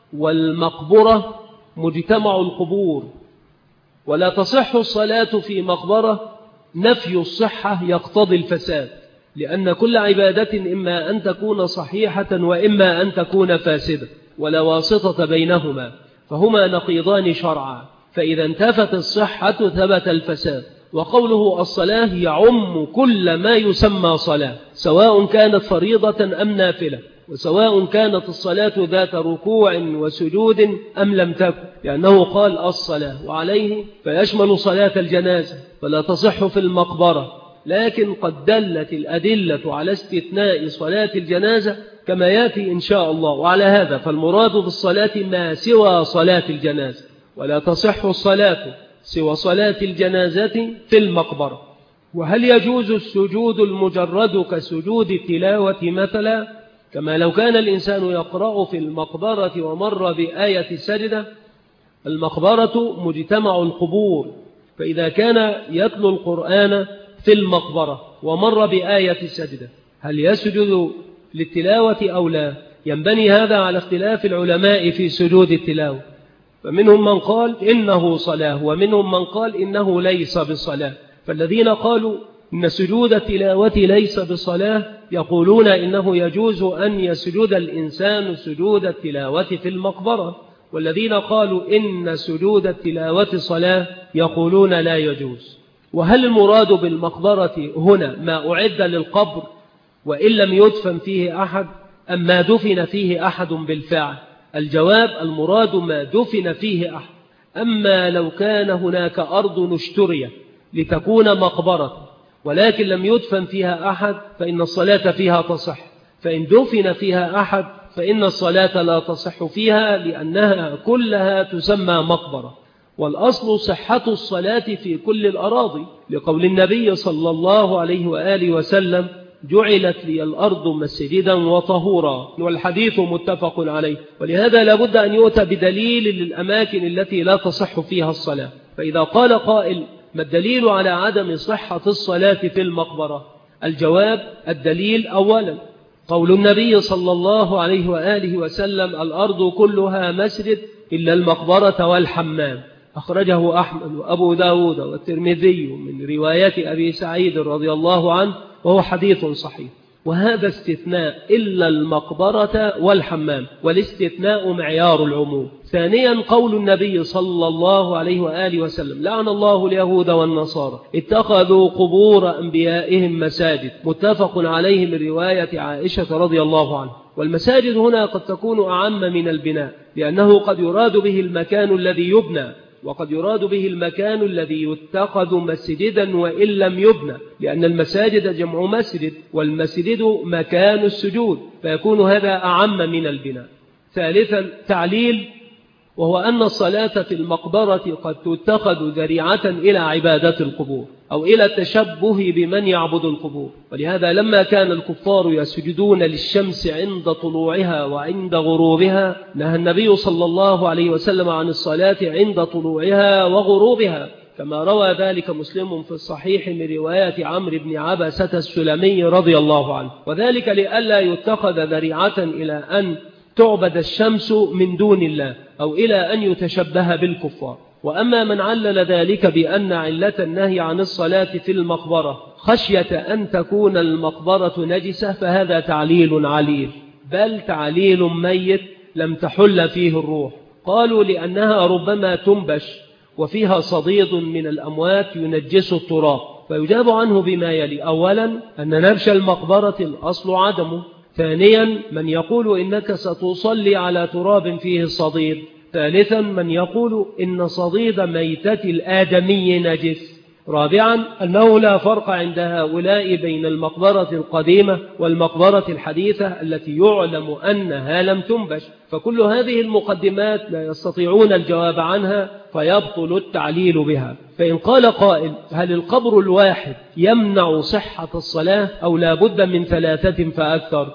والمقبرة مجتمع القبور. ولا تصح الصلاة في مقبرة، نفي الصحة يقتضي الفساد، لأن كل عبادة إما أن تكون صحيحة وإما أن تكون فاسدة، ولا واسطة بينهما، فهما نقيضان شرعا، فإذا انتفت الصحة ثبت الفساد. وقوله الصلاة يعم كل ما يسمى صلاة، سواء كانت فريضة أم نافلة، وسواء كانت الصلاة ذات ركوع وسجود أم لم تكن، لأنه قال الصلاة، وعليه فيشمل صلاة الجنازة، فلا تصح في المقبرة. لكن قد دلت الأدلة على استثناء صلاة الجنازة كما يأتي إن شاء الله. وعلى هذا فالمراد بالصلاة ما سوى صلاة الجنازة، ولا تصح الصلاة سوى صلاة الجنازة في المقبرة. وهل يجوز السجود المجرد كسجود التلاوة مثلا، كما لو كان الإنسان يقرأ في المقبرة ومر بآية السجدة؟ المقبرة مجتمع القبور، فإذا كان يتلو القرآن في المقبرة ومر بآية السجدة هل يسجد للتلاوة أو لا؟ ينبني هذا على اختلاف العلماء في سجود التلاوة، فمنهم من قال إنه صلاة، ومنهم من قال إنه ليس بصلاة. فالذين قالوا إن سجود التلاوة ليس بصلاة يقولون إنه يجوز أن يسجد الإنسان سجود التلاوة في المقبرة، والذين قالوا إن سجود التلاوة صلاة يقولون لا يجوز. وهل المراد بالمقبرة هنا ما أعد للقبر وإن لم يدفن فيه أحد، أم ما دفن فيه أحد بالفعل؟ الجواب: المراد ما دفن فيه أحد. أما لو كان هناك أرض اشتريت لتكون مقبرة ولكن لم يدفن فيها أحد فإن الصلاة فيها تصح، فإن دفن فيها أحد فإن الصلاة لا تصح فيها، لأنها كلها تسمى مقبرة. والأصل صحة الصلاة في كل الأراضي، لقول النبي صلى الله عليه وآله وسلم: جعلت لي الأرض مسجدا وطهورا، والحديث متفق عليه. ولهذا لابد أن يؤتى بدليل للأماكن التي لا تصح فيها الصلاة. فإذا قال قائل: ما الدليل على عدم صحة الصلاة في المقبرة؟ الجواب: الدليل أولا قول النبي صلى الله عليه وآله وسلم: الأرض كلها مسجد إلا المقبرة والحمام، أخرجه أحمد وأبو داود والترمذي من رواية أبي سعيد رضي الله عنه، وهو حديث صحيح. وهذا استثناء إلا المقبرة والحمام، والاستثناء معيار العموم. ثانيا قول النبي صلى الله عليه وآله وسلم: لعن الله اليهود والنصارى اتخذوا قبور أنبيائهم مساجد، متفق عليه من رواية عائشة رضي الله عنها. والمساجد هنا قد تكون أعم من البناء، لأنه قد يراد به المكان الذي يبنى، وقد يراد به المكان الذي يتخذ مسجدا وإن لم يبنى، لأن المساجد جمع مسجد، والمسجد مكان السجود، فيكون هذا أعم من البناء. ثالثا تعليل، وهو أن الصلاة في المقبرة قد تتخذ ذريعة إلى عبادة القبور أو إلى التشبه بمن يعبد القبور. ولهذا لما كان الكفار يسجدون للشمس عند طلوعها وعند غروبها، نهى النبي صلى الله عليه وسلم عن الصلاة عند طلوعها وغروبها، كما روى ذلك مسلم في الصحيح من رواية عمرو بن عبسة السلمي رضي الله عنه، وذلك لئلا يتخذ ذريعة إلى أن تعبد الشمس من دون الله أو إلى أن يتشبه بالكفار. وأما من علل ذلك بأن علة النهي عن الصلاة في المقبرة خشية أن تكون المقبرة نجسة، فهذا تعليل عليل، بل تعليل ميت لم تحل فيه الروح. قالوا لأنها ربما تنبش وفيها صديد من الأموات ينجس التراب، فيجاب عنه بما يلي: أولا أن نبش المقبرة الأصل عدمه. ثانيا من يقول إنك ستصلي على تراب فيه صديد. ثالثا من يقول إن صديد ميتة الآدمي نجس. رابعا أنه لا فرق عند هؤلاء بين المقبرة القديمة والمقبرة الحديثة التي يعلم أنها لم تنبش. فكل هذه المقدمات لا يستطيعون الجواب عنها، فيبطل التعليل بها. فإن قال قائل: هل القبر الواحد يمنع صحة الصلاة أو لا بد من ثلاثة فأكثر؟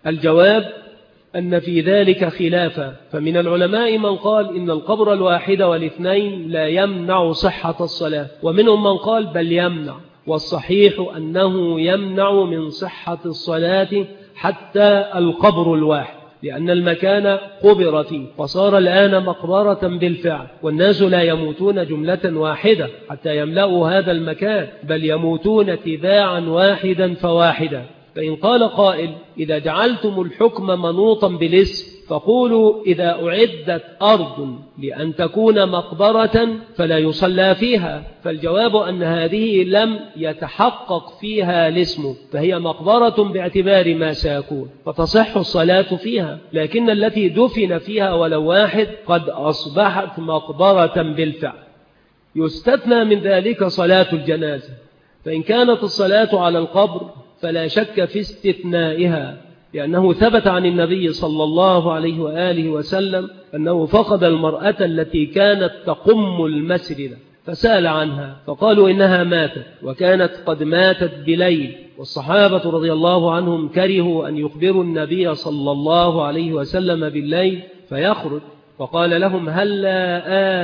الجواب أن في ذلك خلافا، فمن العلماء من قال إن القبر الواحد والاثنين لا يمنع صحة الصلاة، ومنهم من قال بل يمنع، والصحيح أنه يمنع من صحة الصلاة حتى القبر الواحد، لأن المكان قبر فيه فصار الآن مقبرة بالفعل، والناس لا يموتون جملة واحدة حتى يملأوا هذا المكان، بل يموتون تباعا واحدا فواحدا. فإن قال قائل إذا جعلتم الحكم منوطا بالاسم فقولوا إذا أعدت أرض لأن تكون مقبرة فلا يصلى فيها، فالجواب أن هذه لم يتحقق فيها الاسم، فهي مقبرة باعتبار ما سيكون، فتصح الصلاة فيها، لكن التي دفن فيها ولو واحد قد أصبحت مقبرة بالفعل. يستثنى من ذلك صلاة الجنازة، فإن كانت الصلاة على القبر فلا شك في استثنائها، لأنه ثبت عن النبي صلى الله عليه وآله وسلم أنه فقد المرأة التي كانت تقم المسجد فسأل عنها فقالوا إنها ماتت، وكانت قد ماتت بليل، والصحابة رضي الله عنهم كرهوا أن يخبروا النبي صلى الله عليه وسلم بالليل فيخرج، فقال لهم هلا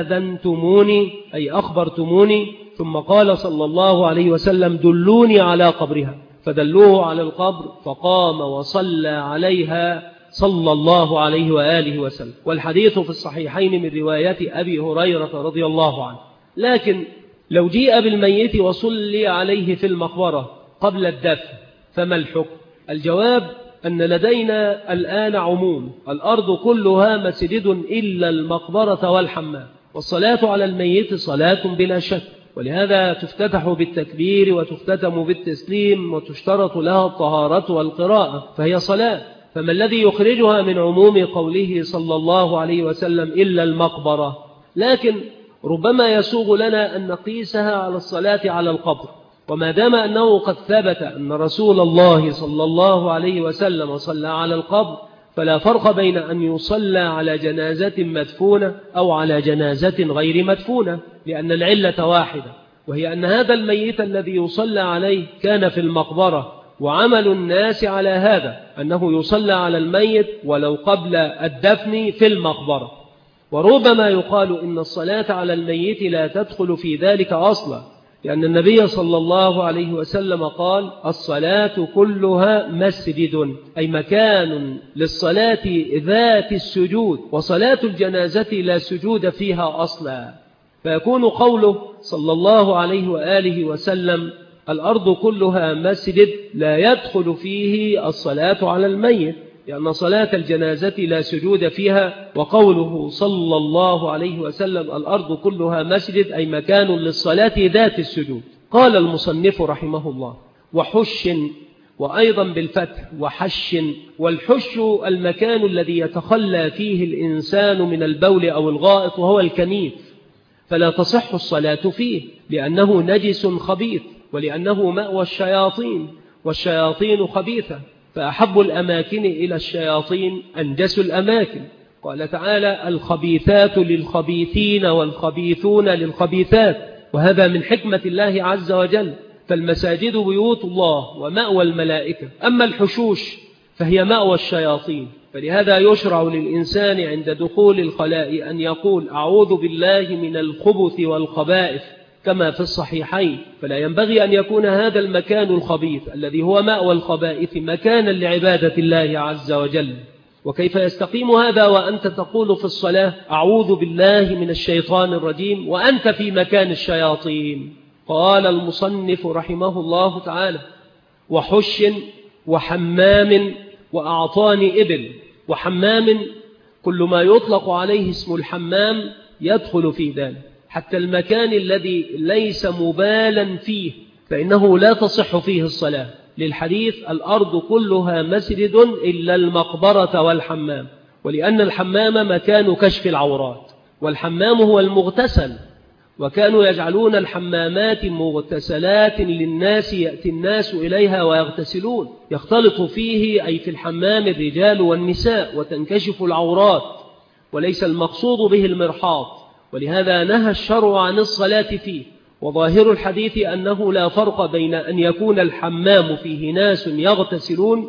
آذنتموني أي أخبرتموني، ثم قال صلى الله عليه وسلم دلوني على قبرها، فدلوه على القبر فقام وصلى عليها صلى الله عليه وآله وسلم. والحديث في الصحيحين من رواية أبي هريرة رضي الله عنه. لكن لو جيء بالميت وصلي عليه في المقبرة قبل الدفن فما الحكم؟ الجواب أن لدينا الآن عموم، الأرض كلها مسجد إلا المقبرة والحمام، والصلاة على الميت صلاة بلا شك، ولهذا تفتتح بالتكبير وتختتم بالتسليم وتشترط لها الطهارة والقراءة، فهي صلاة، فما الذي يخرجها من عموم قوله صلى الله عليه وسلم إلا المقبرة؟ لكن ربما يسوغ لنا أن نقيسها على الصلاة على القبر، وما دام أنه قد ثبت أن رسول الله صلى الله عليه وسلم صلى على القبر فلا فرق بين أن يصلى على جنازة مدفونة أو على جنازة غير مدفونة، لأن العلة واحدة، وهي أن هذا الميت الذي يصلى عليه كان في المقبرة، وعمل الناس على هذا أنه يصلى على الميت ولو قبل الدفن في المقبرة. وربما يقال إن الصلاة على الميت لا تدخل في ذلك أصلا، لأن النبي صلى الله عليه وسلم قال الصلاة كلها مسجد، أي مكان للصلاة ذات السجود، وصلاة الجنازة لا سجود فيها أصلا، فيكون قوله صلى الله عليه وآله وسلم الأرض كلها مسجد لا يدخل فيه الصلاة على الميت، لأن صلاة الجنازة لا سجود فيها، وقوله صلى الله عليه وسلم الأرض كلها مسجد أي مكان للصلاة ذات السجود. قال المصنف رحمه الله وحش، وأيضا بالفتح وحش، والحش المكان الذي يتخلى فيه الإنسان من البول أو الغائط وهو الكنيف، فلا تصح الصلاة فيه لأنه نجس خبيث، ولأنه مأوى الشياطين، والشياطين خبيثة، فأحب الأماكن إلى الشياطين أنجس الأماكن. قال تعالى الخبيثات للخبيثين والخبيثون للخبيثات، وهذا من حكمة الله عز وجل، فالمساجد بيوت الله ومأوى الملائكة، أما الحشوش فهي مأوى الشياطين، فلهذا يشرع للإنسان عند دخول الخلاء أن يقول أعوذ بالله من الخبث والخبائث كما في الصحيحين، فلا ينبغي أن يكون هذا المكان الخبيث الذي هو مأوى الخبائث مكانا لعبادة الله عز وجل. وكيف يستقيم هذا وأنت تقول في الصلاة أعوذ بالله من الشيطان الرجيم وأنت في مكان الشياطين؟ قال المصنف رحمه الله تعالى وحش وحمام وأعطان إبل. وحمام كل ما يطلق عليه اسم الحمام يدخل في ذلك، حتى المكان الذي ليس مبالا فيه فإنه لا تصح فيه الصلاة، للحديث الأرض كلها مسجد إلا المقبرة والحمام، ولأن الحمام مكان كشف العورات، والحمام هو المغتسل، وكانوا يجعلون الحمامات مغتسلات للناس يأتي الناس إليها ويغتسلون، يختلط فيه أي في الحمام الرجال والنساء وتنكشف العورات، وليس المقصود به المرحاض، ولهذا نهى الشرع عن الصلاة فيه. وظاهر الحديث أنه لا فرق بين أن يكون الحمام فيه ناس يغتسلون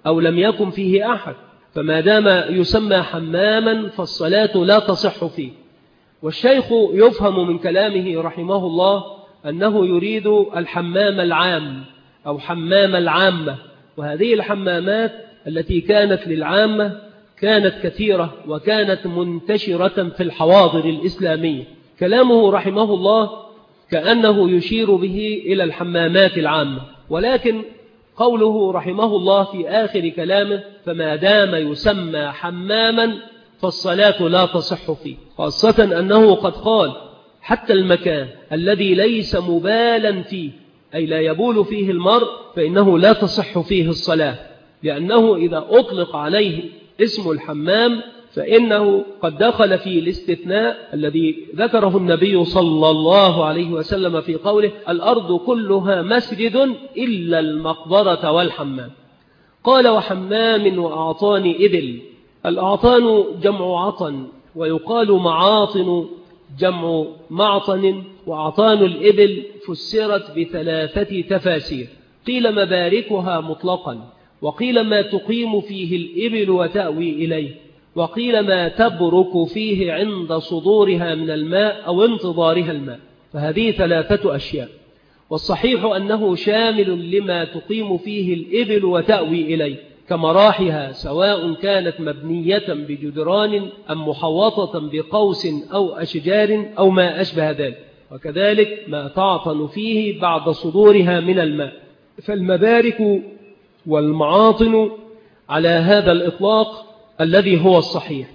أو لم يكن فيه أحد، فما دام يسمى حماما فالصلاة لا تصح فيه. والشيخ يفهم من كلامه رحمه الله أنه يريد الحمام العام أو حمام العامة، وهذه الحمامات التي كانت للعامة كانت كثيرة وكانت منتشرة في الحواضر الإسلامية. كلامه رحمه الله كأنه يشير به إلى الحمامات العامة، ولكن قوله رحمه الله في آخر كلامه فما دام يسمى حماما فالصلاة لا تصح فيه، خاصة أنه قد قال حتى المكان الذي ليس مبالا فيه أي لا يبول فيه المرء فإنه لا تصح فيه الصلاة، لأنه إذا أطلق عليه اسم الحمام فإنه قد دخل في الاستثناء الذي ذكره النبي صلى الله عليه وسلم في قوله الأرض كلها مسجد إلا المقبرة والحمام. قال وحمام وأعطان إبل. الأعطان جمع عطن، ويقال معاطن جمع معطن، وأعطان الإبل فسرت بثلاثة تفاسير، قيل مباركها مطلقا، وقيل ما تقيم فيه الإبل وتأوي إليه، وقيل ما تبرك فيه عند صدورها من الماء أو انتظارها الماء. فهذه ثلاثة أشياء، والصحيح أنه شامل لما تقيم فيه الإبل وتأوي إليه كمراحها، سواء كانت مبنية بجدران أم محوطة بقوس أو أشجار أو ما أشبه ذلك، وكذلك ما تعطن فيه بعد صدورها من الماء. فالمبارك والمعاطن على هذا الإطلاق الذي هو الصحيح.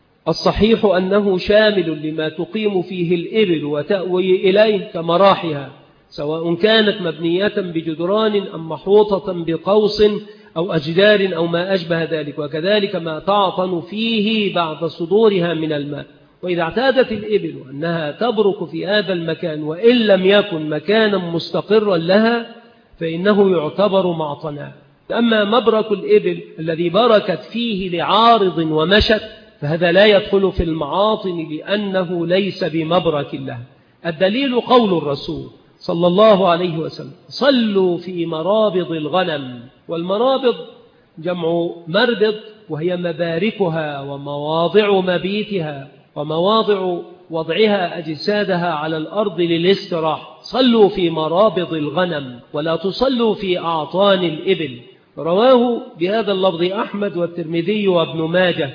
الصحيح أنه شامل لما تقيم فيه الإبل وتأوي إليه كمراحها، سواء كانت مبنية بجدران أم محوطة بقوس أو أشجار أو ما أشبه ذلك، وكذلك ما تعطن فيه بعد صدورها من الماء. وإذا اعتادت الإبل أنها تبرك في هذا المكان وإن لم يكن مكانا مستقرا لها فإنه يعتبر معطنا. أما مبرك الإبل الذي بركت فيه لعارض ومشت فهذا لا يدخل في المعاطن لأنه ليس بمبرك له. الدليل قول الرسول صلى الله عليه وسلم صلوا في مرابض الغنم. والمرابض جمع مربض، وهي مباركها ومواضع مبيتها ومواضع وضعها أجسادها على الأرض للاستراحة. صلوا في مرابض الغنم ولا تصلوا في أعطان الإبل. رواه بهذا اللفظ أحمد والترمذي وابن ماجه.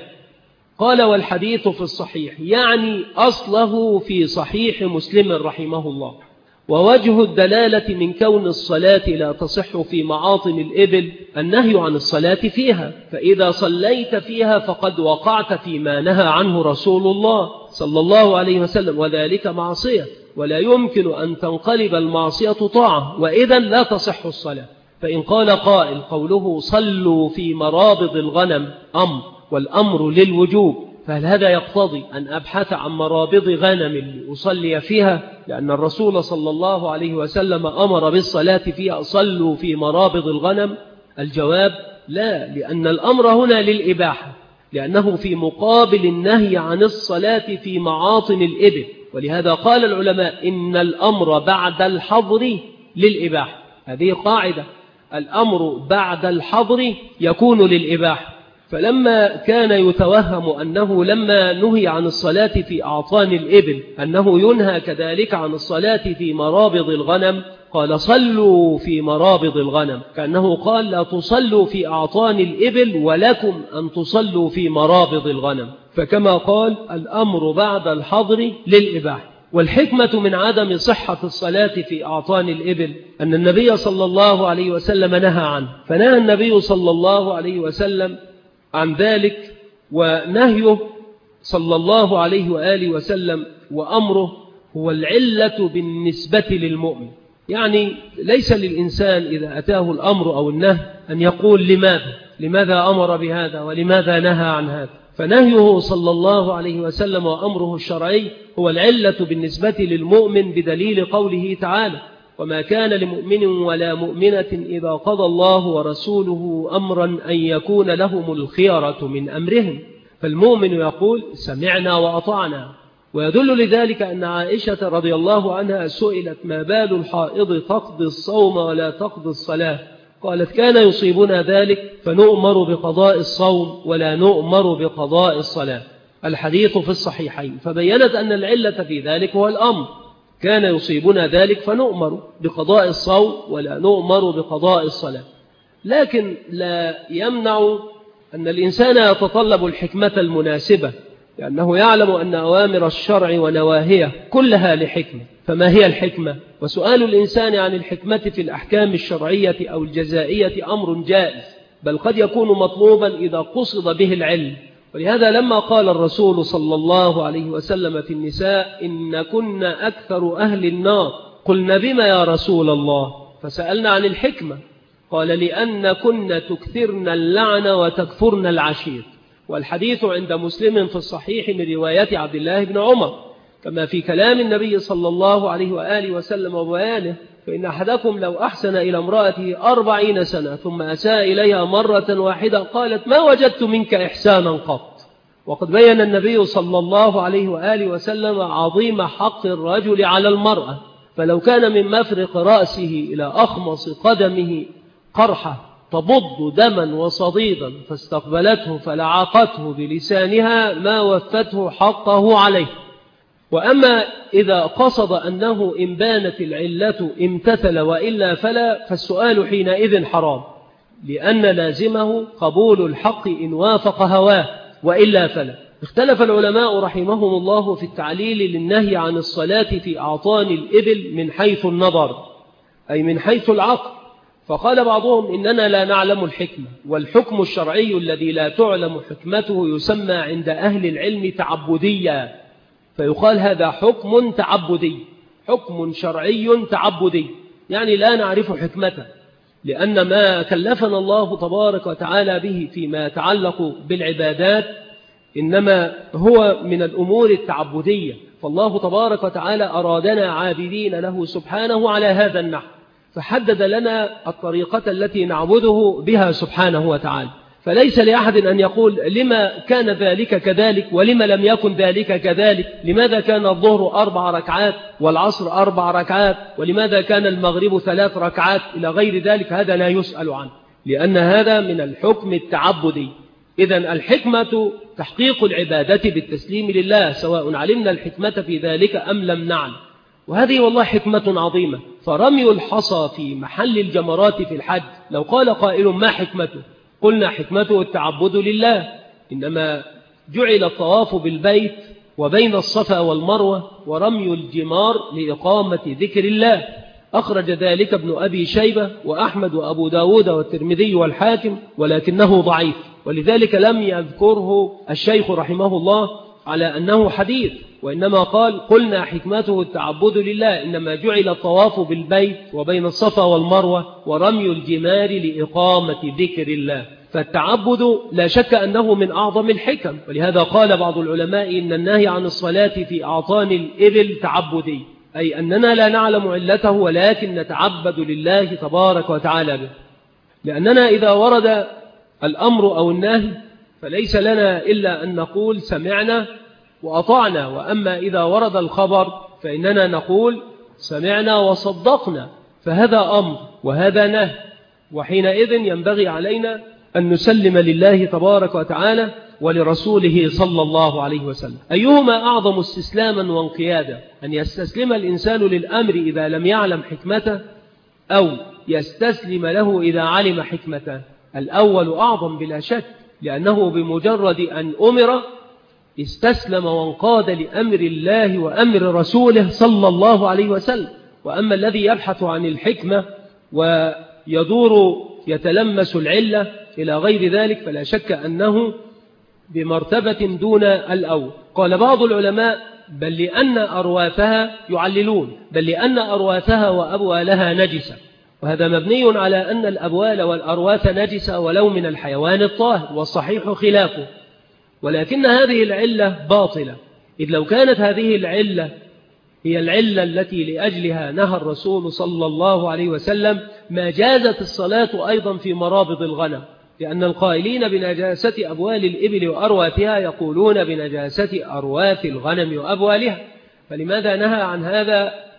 قال والحديث في الصحيح، يعني أصله في صحيح مسلم رحمه الله. ووجه الدلالة من كون الصلاة لا تصح في معاطن الإبل النهي عن الصلاة فيها، فإذا صليت فيها فقد وقعت فيما نهى عنه رسول الله صلى الله عليه وسلم، وذلك معصية، ولا يمكن أن تنقلب المعصية طاعة، وإذا لا تصح الصلاة. فإن قال قائل قوله صلوا في مرابض الغنم أمر والأمر للوجوب، فهل هذا يقتضي أن أبحث عن مرابض غنم لأصلي فيها؟ لأن الرسول صلى الله عليه وسلم أمر بالصلاة فيها صلوا في مرابض الغنم. الجواب لا، لأن الأمر هنا للإباحة، لأنه في مقابل النهي عن الصلاة في معاطن الإبل. ولهذا قال العلماء إن الأمر بعد الحظر للإباحة. هذه قاعدة، الأمر بعد الحظر يكون للإباحة. فلما كان يتوهم أنه لما نهي عن الصلاة في أعطان الإبل أنه ينهى كذلك عن الصلاة في مرابض الغنم، قال صلوا في مرابض الغنم، كأنه قال لا تصلوا في أعطان الإبل ولكم أن تصلوا في مرابض الغنم. فكما قال الأمر بعد الحظر للإباحة. والحكمة من عدم صحة الصلاة في أعطان الإبل أن النبي صلى الله عليه وسلم نهى عنه، فنهى النبي صلى الله عليه وسلم عن ذلك، ونهيه صلى الله عليه وآله وسلم وأمره هو العلة بالنسبة للمؤمن. يعني ليس للإنسان إذا أتاه الأمر أو النهي أن يقول لماذا أمر بهذا ولماذا نهى عن هذا، فنهيه صلى الله عليه وسلم وأمره الشرعي هو العلة بالنسبة للمؤمن بدليل قوله تعالى وما كان لمؤمن ولا مؤمنة إذا قضى الله ورسوله أمرا أن يكون لهم الخيرة من أمرهم. فالمؤمن يقول سمعنا وأطعنا. ويدل لذلك أن عائشة رضي الله عنها سئلت ما بال الحائض تقضي الصوم ولا تقضي الصلاة، قالت كان يصيبنا ذلك فنؤمر بقضاء الصوم ولا نؤمر بقضاء الصلاة. الحديث في الصحيحين. فبينت أن العلة في ذلك هو الأمر، كان يصيبنا ذلك فنؤمر بقضاء الصوم ولا نؤمر بقضاء الصلاة. لكن لا يمنع أن الإنسان يتطلب الحكمة المناسبة، لأنه يعلم أن أوامر الشرع ونواهيه كلها لحكمة. فما هي الحكمة؟ وسؤال الإنسان عن الحكمة في الأحكام الشرعية أو الجزائية أمر جائز، بل قد يكون مطلوبا إذا قصد به العلم. ولهذا لما قال الرسول صلى الله عليه وسلم في النساء إن كن أكثر أهل النار قلنا بما يا رسول الله؟ فسألنا عن الحكمة، قال لأن كن تكثرن اللعن وتكفرن العشير. والحديث عند مسلم في الصحيح من رواية عبد الله بن عمر، كما في كلام النبي صلى الله عليه وآله وسلم وبيانه: فإن أحدكم لو أحسن إلى امرأته 40 سنة ثم أساء إليها مرة واحدة قالت ما وجدت منك إحسانا قط. وقد بين النبي صلى الله عليه وآله وسلم عظيم حق الرجل على المرأة، فلو كان من مفرق رأسه إلى أخمص قدمه قرحة تبض دما وصديدا فاستقبلته فلعقته بلسانها ما وفته حقه عليه. وأما إذا قصد أنه إن بانت العلة امتثل وإلا فلا، فالسؤال حينئذ حرام، لأن لازمه قبول الحق إن وافق هواه وإلا فلا. اختلف العلماء رحمهم الله في التعليل للنهي عن الصلاة في أعطان الإبل من حيث النظر، أي من حيث العقل. فقال بعضهم إننا لا نعلم الحكمة، والحكم الشرعي الذي لا تعلم حكمته يسمى عند أهل العلم تعبديا، فيقال هذا حكم تعبدي، حكم شرعي تعبدي، يعني لا نعرف حكمته، لأن ما كلفنا الله تبارك وتعالى به فيما يتعلق بالعبادات إنما هو من الأمور التعبدية. فالله تبارك وتعالى أرادنا عابدين له سبحانه على هذا النحو، فحدد لنا الطريقة التي نعبده بها سبحانه وتعالى. فليس لأحد أن يقول لما كان ذلك كذلك ولما لم يكن ذلك كذلك، لماذا كان الظهر 4 ركعات والعصر 4 ركعات ولماذا كان المغرب 3 ركعات إلى غير ذلك. هذا لا يسأل عنه، لأن هذا من الحكم التعبدي. إذن الحكمة تحقيق العبادة بالتسليم لله، سواء علمنا الحكمة في ذلك أم لم نعلم. وهذه والله حكمة عظيمة. فرمي الحصى في محل الجمرات في الحج، لو قال قائل ما حكمته؟ قلنا حكمته التعبد لله، إنما جعل الطواف بالبيت وبين الصفا والمروة ورمي الجمار لإقامة ذكر الله. أخرج ذلك ابن أبي شيبة وأحمد وأبو داود والترمذي والحاكم، ولكنه ضعيف، ولذلك لم يذكره الشيخ رحمه الله على أنه حديث، وإنما قال قلنا حكمته التعبد لله، إنما جعل الطواف بالبيت وبين الصفا والمروة ورمي الجمار لإقامة ذكر الله. فالتعبد لا شك أنه من أعظم الحكم، ولهذا قال بعض العلماء إن النهي عن الصلاة في أعطان الإبل تعبدي، أي أننا لا نعلم علته ولكن نتعبد لله تبارك وتعالى به. لأننا إذا ورد الأمر أو النهي فليس لنا إلا أن نقول سمعنا وأطعنا، وأما إذا ورد الخبر فإننا نقول سمعنا وصدقنا، فهذا أمر وهذا نهي، وحينئذ ينبغي علينا أن نسلم لله تبارك وتعالى ولرسوله صلى الله عليه وسلم. أيهما أعظم استسلاما وانقيادا؟ أن يستسلم الإنسان للأمر إذا لم يعلم حكمته، أو يستسلم له إذا علم حكمته؟ الأول أعظم بلا شك، لأنه بمجرد أن أمر استسلم وانقاد لأمر الله وأمر رسوله صلى الله عليه وسلم. وأما الذي يبحث عن الحكمة ويدور يتلمس العلة إلى غير ذلك فلا شك أنه بمرتبة دون الأول. قال بعض العلماء بل لأن أرواثها يعللون، بل لأن أرواثها وأبوالها نجسة، وهذا مبني على أن الأبوال والأرواث نجسة ولو من الحيوان الطاهر، والصحيح خلافه. ولكن هذه العلة باطلة، إذ لو كانت هذه العلة هي العلة التي لأجلها نهى الرسول صلى الله عليه وسلم ما جازت الصلاة أيضا في مرابض الغنم، لأن القائلين بنجاسة أبوال الإبل وأرواثها يقولون بنجاسة أرواث الغنم وأبوالها. فلماذا نهى عن هذا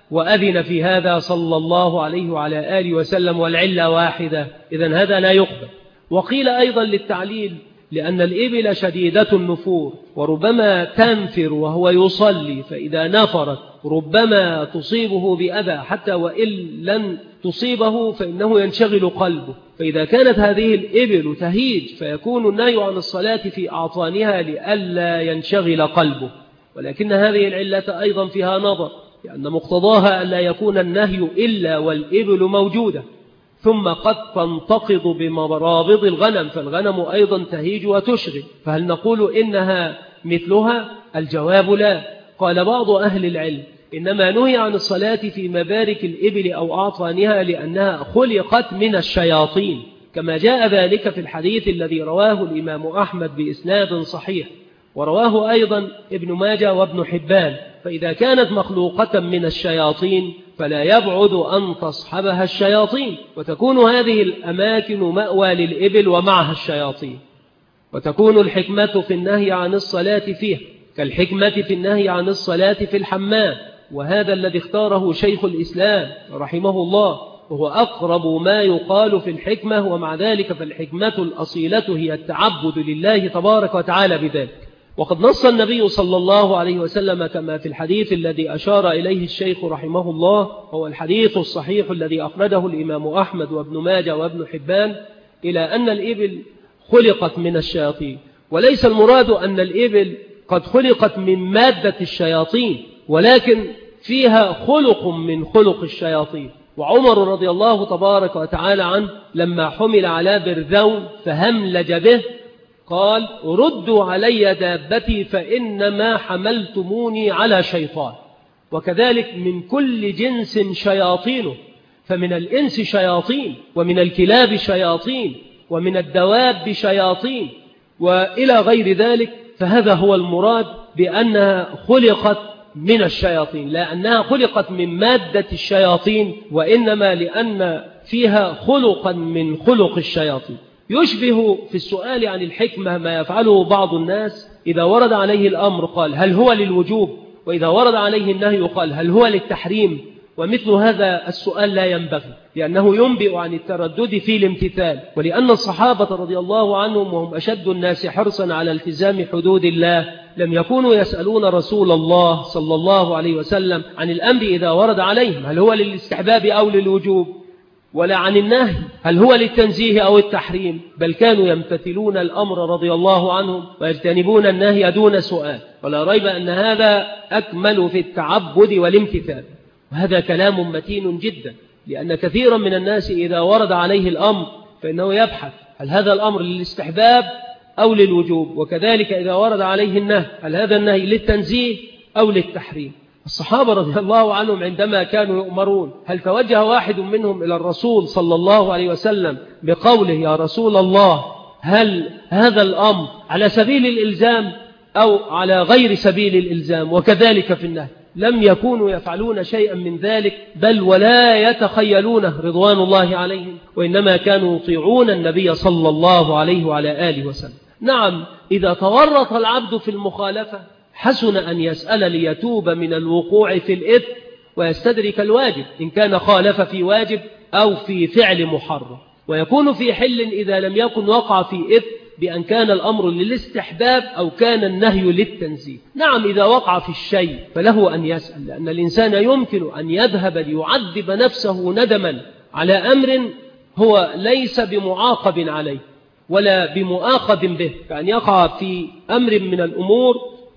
وأذن في هذا صلى الله عليه وعلى آله وسلم والعلة واحدة، إذن هذا لا يقبل. وقيل أيضا للتعليل لأن الإبل شديدة النفور وربما تنفر وهو يصلي، فإذا نفرت ربما تصيبه بأذى حتى وإن لن تصيبه فإنه ينشغل قلبه، فإذا كانت هذه الإبل تهيج فيكون النهي عن الصلاة في أعطانها لئلا ينشغل قلبه. ولكن هذه العلة أيضا فيها نظر، لأن مقتضاها ألا يكون النهي إلا والإبل موجودة، ثم قد تنتقض بمرابض الغنم، فالغنم أيضا تهيج وتشغل، فهل نقول إنها مثلها؟ الجواب لا. قال بعض أهل العلم إنما نهي عن الصلاة في مبارك الإبل أو أعطانها لأنها خلقت من الشياطين، كما جاء ذلك في الحديث الذي رواه الإمام أحمد بإسناد صحيح، ورواه أيضا ابن ماجه وابن حبان. فإذا كانت مخلوقة من الشياطين فلا يبعد أن تصحبها الشياطين، وتكون هذه الأماكن مأوى للإبل ومعها الشياطين، وتكون الحكمة في النهي عن الصلاة فيها كالحكمة في النهي عن الصلاة في الحمام، وهذا الذي اختاره شيخ الإسلام رحمه الله، وهو أقرب ما يقال في الحكمة، ومع ذلك فالحكمة الأصيلة هي التعبد لله تبارك وتعالى بذلك. وقد نص النبي صلى الله عليه وسلم كما في الحديث الذي أشار إليه الشيخ رحمه الله، هو الحديث الصحيح الذي أخرجه الإمام أحمد وابن ماجه وابن حبان، إلى أن الإبل خلقت من الشياطين، وليس المراد أن الإبل قد خلقت من مادة الشياطين، ولكن فيها خلق من خلق الشياطين. وعمر رضي الله تبارك وتعالى عنه لما حمل على برذون فهملج به قال: ردوا علي دابتي فإنما حملتموني على شيطان. وكذلك من كل جنس شياطينه، فمن الإنس شياطين، ومن الكلاب شياطين، ومن الدواب شياطين، وإلى غير ذلك. فهذا هو المراد بأنها خلقت من الشياطين، لا أنها خلقت من مادة الشياطين، وإنما لأن فيها خلقا من خلق الشياطين. يشبه في السؤال عن الحكمة ما يفعله بعض الناس، إذا ورد عليه الأمر قال هل هو للوجوب، وإذا ورد عليه النهي قال هل هو للتحريم. ومثل هذا السؤال لا ينبغي، لأنه ينبئ عن التردد في الامتثال، ولأن الصحابة رضي الله عنهم وهم أشد الناس حرصا على التزام حدود الله لم يكونوا يسألون رسول الله صلى الله عليه وسلم عن الأمر إذا ورد عليهم هل هو للاستحباب أو للوجوب، ولا عن النهي هل هو للتنزيه أو التحريم، بل كانوا يمتثلون الأمر رضي الله عنهم ويجتنبون النهي دون سؤال. ولا ريب أن هذا أكمل في التعبد والامتثال. وهذا كلام متين جدا، لأن كثيرا من الناس إذا ورد عليه الأمر فإنه يبحث هل هذا الأمر للاستحباب أو للوجوب، وكذلك إذا ورد عليه النهي هل هذا النهي للتنزيه أو للتحريم. الصحابة رضي الله عنهم عندما كانوا يؤمرون هل توجه واحد منهم إلى الرسول صلى الله عليه وسلم بقوله يا رسول الله هل هذا الأمر على سبيل الإلزام أو على غير سبيل الإلزام؟ وكذلك في النهي لم يكونوا يفعلون شيئا من ذلك، بل ولا يتخيلونه رضوان الله عليهم، وإنما كانوا يطيعون النبي صلى الله عليه وعلى آله وسلم. نعم، إذا تورط العبد في المخالفة حسن أن يسأل ليتوب من الوقوع في الإثم ويستدرك الواجب إن كان خالف في واجب أو في فعل محرم، ويكون في حل إذا لم يكن وقع في إثم بأن كان الأمر للاستحباب أو كان النهي للتنزيه. نعم، إذا وقع في الشيء فله أن يسأل، لأن الإنسان يمكن أن يذهب ليعذب نفسه ندما على أمر هو ليس بمعاقب عليه ولا بمؤاخذ به، كأن يقع في أمر من الأمور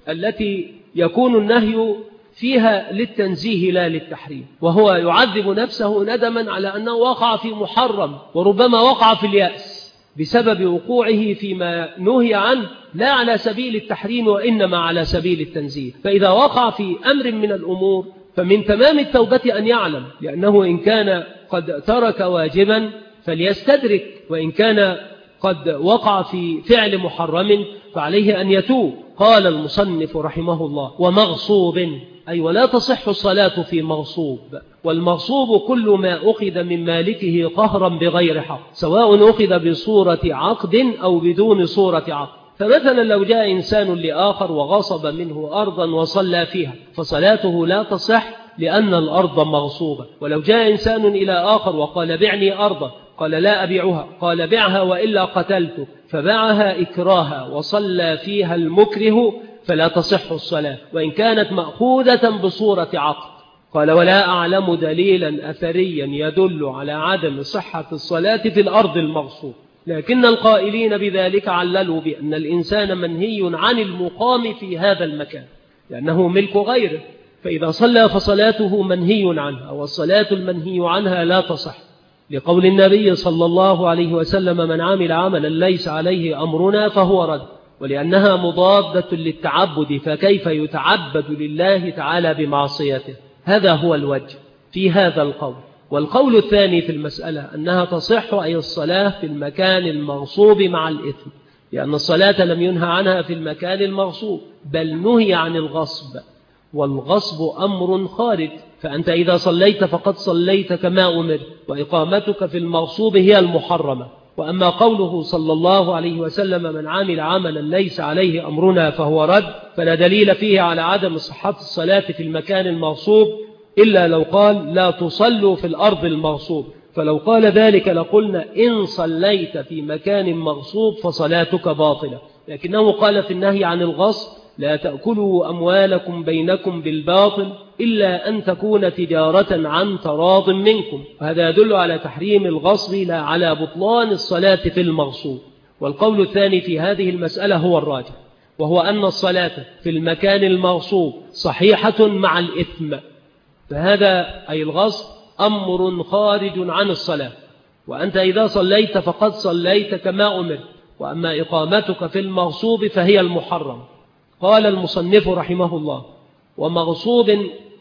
التي يكون النهي فيها للتنزيه لا للتحريم، وهو يعذب نفسه ندما على أنه وقع في محرم، وربما وقع في اليأس بسبب وقوعه فيما نهي عنه لا على سبيل التحريم وإنما على سبيل التنزيه. فإذا وقع في أمر من الأمور فمن تمام التوبة أن يعلم، لأنه إن كان قد ترك واجبا فليستدرك، وإن كان قد وقع في فعل محرم فعليه أن يتوب. قال المصنف رحمه الله ومغصوب، أي ولا تصح الصلاة في مغصوب، والمغصوب كل ما أخذ من مالكه قهرا بغير حق، سواء أخذ بصورة عقد أو بدون صورة عقد. فمثلا لو جاء إنسان لآخر وغصب منه أرضا وصلى فيها فصلاته لا تصح لأن الأرض مغصوبة. ولو جاء إنسان إلى آخر وقال بعني أرضا، قال لا أبيعها، قال بيعها وإلا قتلت، فباعها إكراها وصلى فيها المكره فلا تصح الصلاة وإن كانت مأخوذة بصورة عقد. قال ولا أعلم دليلا أثريا يدل على عدم صحة الصلاة في الأرض المغصوب. لكن القائلين بذلك عللوا بأن الإنسان منهي عن المقام في هذا المكان لأنه ملك غيره، فإذا صلى فصلاته منهي عنها، والصلاة المنهي عنها لا تصح، لقول النبي صلى الله عليه وسلم من عمل عملا ليس عليه أمرنا فهو رد، ولأنها مضادة للتعبد، فكيف يتعبد لله تعالى بمعصيته؟ هذا هو الوجه في هذا القول. والقول الثاني في المسألة أنها تصح أي الصلاة في المكان المغصوب مع الإثم، لأن الصلاة لم ينهى عنها في المكان المغصوب بل نهي عن الغصب، والغصب أمر خارج، فأنت إذا صليت فقد صليت كما أمر، وإقامتك في المغصوب هي المحرمة. وأما قوله صلى الله عليه وسلم من عمل عملا ليس عليه أمرنا فهو رد، فلا دليل فيه على عدم صحة الصلاة في المكان المغصوب إلا لو قال لا تصلوا في الأرض المغصوب، فلو قال ذلك لقلنا إن صليت في مكان مغصوب فصلاتك باطلة. لكنه قال في النهي عن الغصب لا تأكلوا أموالكم بينكم بالباطل إلا أن تكون تجارة عن تراض منكم، وهذا يدل على تحريم الغصب لا على بطلان الصلاة في المغصوب. والقول الثاني في هذه المسألة هو الراجح، وهو أن الصلاة في المكان المغصوب صحيحة مع الإثم، فهذا أي الغصب أمر خارج عن الصلاة، وأنت إذا صليت فقد صليت كما أمر، وأما إقامتك في المغصوب فهي المحرم. قال المصنف رحمه الله ومغصوب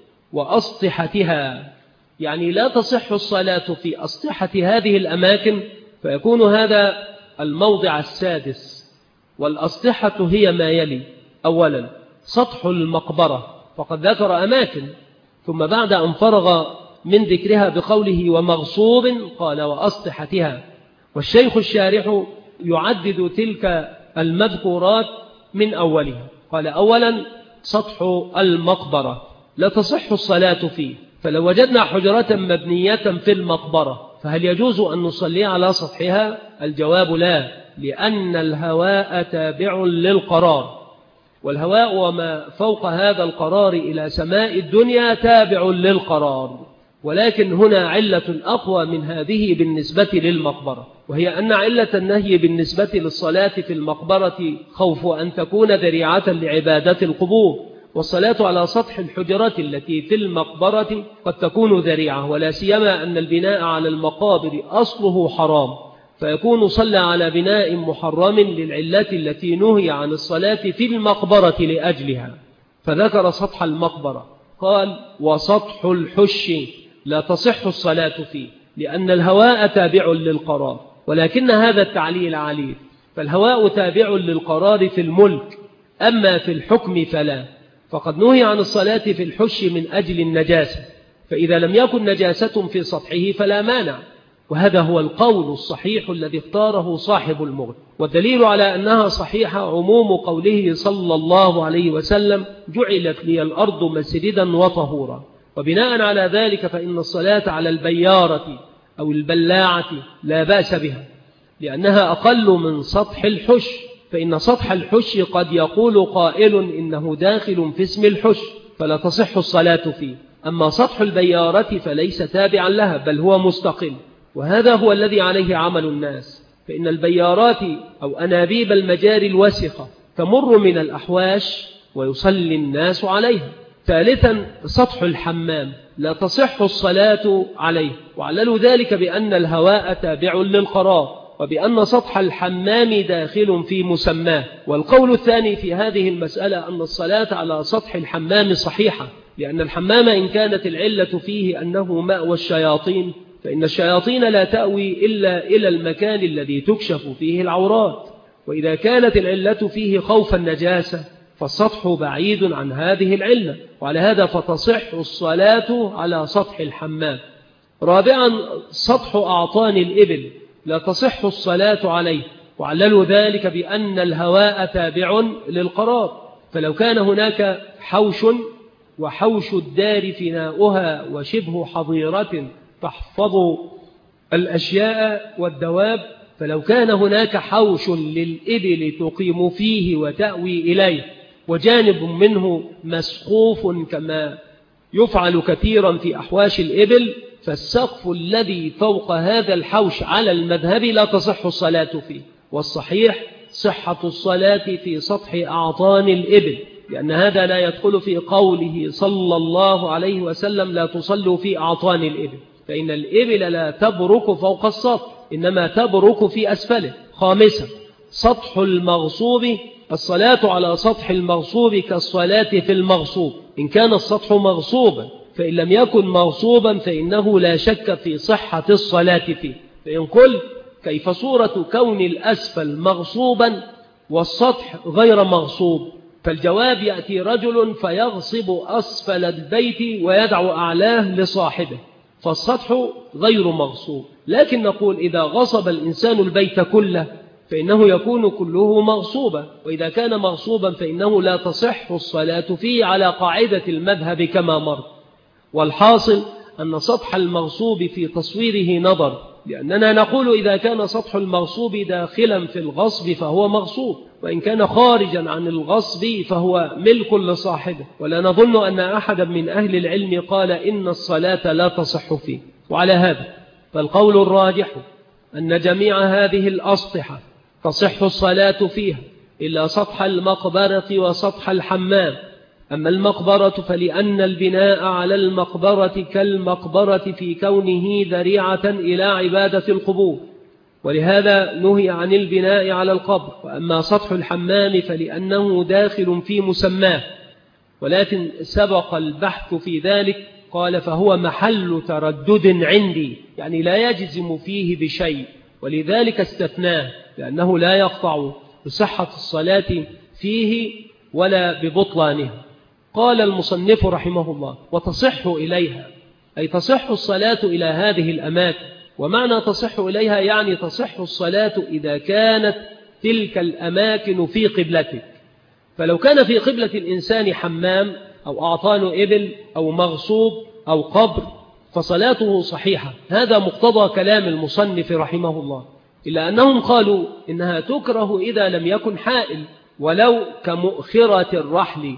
وأسطحتها، يعني لا تصح الصلاة في أسطحة هذه الأماكن، فيكون هذا الموضع السادس. والأسطحة هي ما يلي: أولا سطح المقبرة، فقد ذكر أماكن، ثم بعد أن فرغ من ذكرها بقوله ومغصوب قال وأسطحتها. والشيخ الشارح يعدد تلك المذكورات من أولها، قال أولا سطح المقبرة لا تصح الصلاة فيه، فلو وجدنا حجرة مبنية في المقبرة فهل يجوز أن نصلي على سطحها؟ الجواب لا، لأن الهواء تابع للقرار، والهواء وما فوق هذا القرار إلى سماء الدنيا تابع للقرار. ولكن هنا علة أقوى من هذه بالنسبة للمقبرة، وهي أن علة النهي بالنسبة للصلاة في المقبرة خوف أن تكون ذريعة لعبادة القبور، والصلاة على سطح الحجرات التي في المقبرة قد تكون ذريعة، ولا سيما أن البناء على المقابر أصله حرام، فيكون صلى على بناء محرم للعلة التي نهي عن الصلاة في المقبرة لأجلها. فذكر سطح المقبرة، قال وسطح الحش لا تصح الصلاة فيه لأن الهواء تابع للقرار، ولكن هذا التعليل عليه، فالهواء تابع للقرار في الملك، أما في الحكم فلا، فقد نهي عن الصلاة في الحش من أجل النجاسة، فإذا لم يكن نجاسة في سطحه فلا مانع، وهذا هو القول الصحيح الذي اختاره صاحب المغني. والدليل على أنها صحيحة عموم قوله صلى الله عليه وسلم جعلت لي الأرض مسجدا وطهورا، وبناء على ذلك فإن الصلاة على البيارة أو البلاعة لا بأس بها، لأنها أقل من سطح الحش، فإن سطح الحش قد يقول قائل إنه داخل في اسم الحش فلا تصح الصلاة فيه، أما سطح البيارة فليس تابعا لها بل هو مستقل، وهذا هو الذي عليه عمل الناس، فإن البيارات أو أنابيب المجاري الوسخة تمر من الأحواش ويصلي الناس عليها. ثالثا سطح الحمام لا تصح الصلاة عليه، وعللوا ذلك بأن الهواء تابع للقرار، وبأن سطح الحمام داخل في مسماه. والقول الثاني في هذه المسألة أن الصلاة على سطح الحمام صحيحة، لأن الحمام إن كانت العلة فيه أنه مأوى الشياطين، فإن الشياطين لا تأوي إلا إلى المكان الذي تكشف فيه العورات، وإذا كانت العلة فيه خوف النجاسة فالسطح بعيد عن هذه العلة، وعلى هذا فتصح الصلاة على سطح الحمام. رابعا سطح أعطان الإبل لا تصح الصلاة عليه، وعللوا ذلك بأن الهواء تابع للقرار، فلو كان هناك حوش وحوش الدار فناؤها وشبه حظيرة تحفظ الأشياء والدواب. فلو كان هناك حوش للإبل تقيم فيه وتأوي إليه وجانب منه مسقوف كما يفعل كثيرا في أحواش الإبل، فالسقف الذي فوق هذا الحوش على المذهب لا تصح الصلاة فيه. والصحيح صحة الصلاة في سطح أعطان الإبل، لأن هذا لا يدخل في قوله صلى الله عليه وسلم لا تصلوا في أعطان الإبل، فإن الإبل لا تبرك فوق السطح، إنما تبرك في أسفله. خامسا سطح المغصوب، الصلاة على سطح المغصوب كالصلاة في المغصوب إن كان السطح مغصوبا، فإن لم يكن مغصوبا فإنه لا شك في صحة الصلاة فيه. فإن قلت كيف صورة كون الأسفل مغصوبا والسطح غير مغصوب، فالجواب يأتي رجل فيغصب أسفل البيت ويدع أعلاه لصاحبه، فالسطح غير مغصوب. لكن نقول إذا غصب الإنسان البيت كله فإنه يكون كله مغصوبا، وإذا كان مغصوبا فإنه لا تصح الصلاة فيه على قاعدة المذهب كما مر. والحاصل أن سطح المغصوب في تصويره نظر، لأننا نقول إذا كان سطح المغصوب داخلا في الغصب فهو مغصوب، وإن كان خارجا عن الغصب فهو ملك لصاحبه. ولا نظن أن أحدا من أهل العلم قال إن الصلاة لا تصح فيه. وعلى هذا فالقول الراجح أن جميع هذه الأسطحة تصح الصلاة فيها إلا سطح المقبرة وسطح الحمام. أما المقبرة فلأن البناء على المقبرة كالمقبرة في كونه ذريعة إلى عبادة القبور، ولهذا نهي عن البناء على القبر. وأما سطح الحمام فلأنه داخل في مسماه، ولكن سبق البحث في ذلك. قال فهو محل تردد عندي، يعني لا يجزم فيه بشيء، ولذلك استثناه لأنه لا يقطع بصحة الصلاة فيه ولا ببطلانها. قال المصنف رحمه الله وتصح إليها، أي تصح الصلاة إلى هذه الأماكن. ومعنى تصح إليها يعني تصح الصلاة إذا كانت تلك الأماكن في قبلتك. فلو كان في قبلة الإنسان حمام أو أعطان إبل أو مغصوب أو قبر فصلاته صحيحة، هذا مقتضى كلام المصنف رحمه الله. إلا أنهم قالوا إنها تكره إذا لم يكن حائل، ولو كمؤخرة الرحل،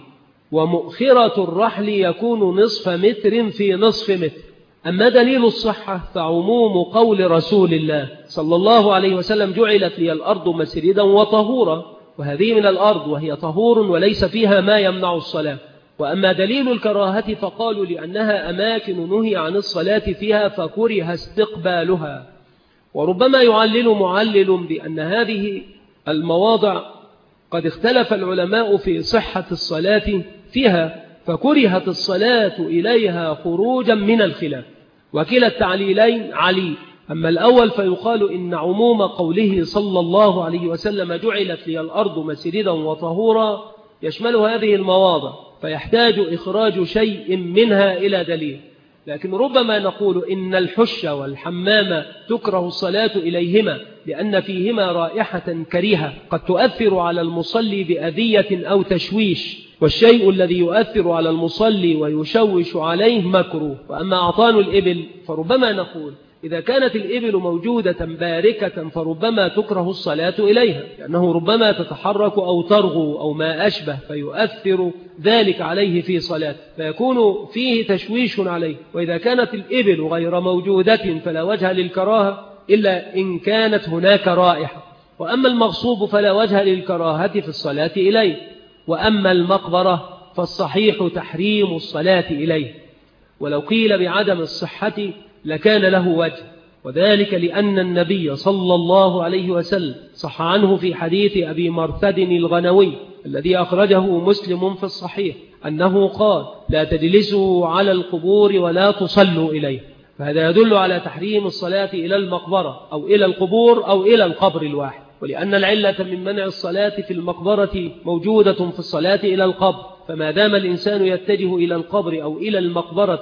ومؤخرة الرحل يكون نصف متر في نصف متر. أما دليل الصحة فعموم قول رسول الله صلى الله عليه وسلم جعلت لي الأرض مسجدا وطهورا، وهذه من الأرض وهي طهور وليس فيها ما يمنع الصلاة. وأما دليل الكراهة فقالوا لأنها أماكن نهي عن الصلاة فيها فكره استقبالها. وربما يعلل معلل بأن هذه المواضع قد اختلف العلماء في صحة الصلاة فيها، فكرهت الصلاة إليها خروجا من الخلاف، وكلا التعليلين علي. أما الأول فيقال إن عموم قوله صلى الله عليه وسلم جعلت لي الأرض مسجدا وطهورا يشمل هذه المواضع، فيحتاج إخراج شيء منها إلى دليل. لكن ربما نقول إن الحش والحمام تكره الصلاة إليهما لأن فيهما رائحة كريهة قد تؤثر على المصلي بأذية أو تشويش، والشيء الذي يؤثر على المصلي ويشوش عليه مكروه. وأما أعطان الإبل فربما نقول إذا كانت الإبل موجودة باركة فربما تكره الصلاة إليها، لأنه ربما تتحرك أو ترغو أو ما أشبه فيؤثر ذلك عليه في صلاة فيكون فيه تشويش عليه. وإذا كانت الإبل غير موجودة فلا وجه للكراهة إلا إن كانت هناك رائحة. وأما المغصوب فلا وجه للكراهة في الصلاة إليه. وأما المقبرة فالصحيح تحريم الصلاة إليه، ولو قيل بعدم الصحة لكان له وجه، وذلك لأن النبي صلى الله عليه وسلم صح عنه في حديث أبي مرثد الغنوي الذي أخرجه مسلم في الصحيح أنه قال لا تجلسوا على القبور ولا تصلوا إليه. فهذا يدل على تحريم الصلاة إلى المقبرة أو إلى القبور أو إلى القبر الواحد، ولأن العلة من منع الصلاة في المقبرة موجودة في الصلاة إلى القبر، فما دام الإنسان يتجه إلى القبر أو إلى المقبرة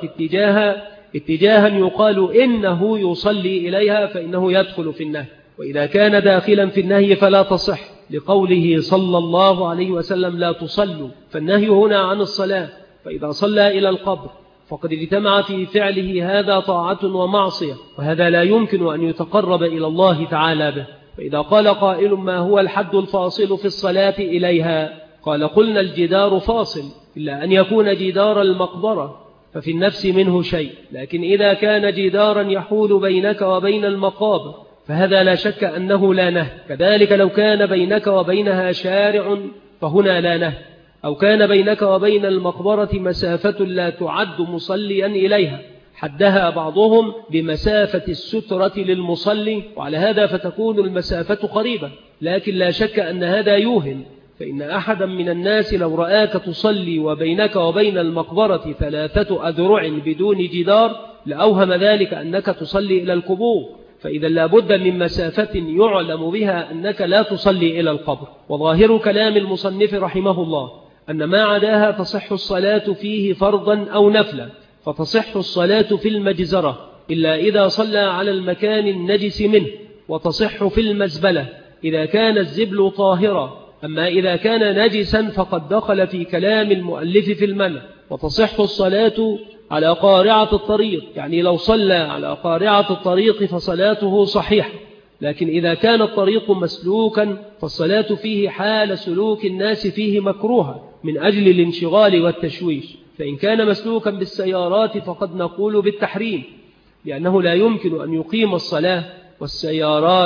اتجاها يقال إنه يصلي إليها فإنه يدخل في النهي. وإذا كان داخلا في النهي فلا تصح، لقوله صلى الله عليه وسلم لا تصلوا، فالنهي هنا عن الصلاة. فإذا صلى إلى القبر فقد اجتمع في فعله هذا طاعة ومعصية، وهذا لا يمكن أن يتقرب إلى الله تعالى به. فإذا قال قائل ما هو الحد الفاصل في الصلاة إليها؟ قال قلنا الجدار فاصل، إلا أن يكون جدار المقبرة ففي النفس منه شيء، لكن إذا كان جدارا يحول بينك وبين المقابر فهذا لا شك أنه لا نهي. كذلك لو كان بينك وبينها شارع فهنا لا نهي، أو كان بينك وبين المقبرة مسافة لا تعد مصليا إليها، حدها بعضهم بمسافة السترة للمصلي، وعلى هذا فتكون المسافة قريبة. لكن لا شك أن هذا يوهم، فإن أحدا من الناس لو رآك تصلي وبينك وبين المقبرة 3 أذرع بدون جدار لأوهم ذلك أنك تصلي إلى القبور، فإذا لابد من مسافة يعلم بها أنك لا تصلي إلى القبر. وظاهر كلام المصنف رحمه الله أن ما عداها تصح الصلاة فيه فرضا أو نفلا، فتصح الصلاة في المجزرة إلا إذا صلى على المكان النجس منه، وتصح في المزبلة إذا كان الزبل طاهرا، أما إذا كان نجسا فقد دخل في كلام المؤلف في المنع. وتصح الصلاة على قارعة الطريق، يعني لو صلى على قارعة الطريق فصلاته صحيحة، لكن إذا كان الطريق مسلوكا فالصلاة فيه حال سلوك الناس فيه مكروهة من أجل الانشغال والتشويش. فإن كان مسلوكا بالسيارات فقد نقول بالتحريم، لأنه لا يمكن أن يقيم الصلاة والسيارات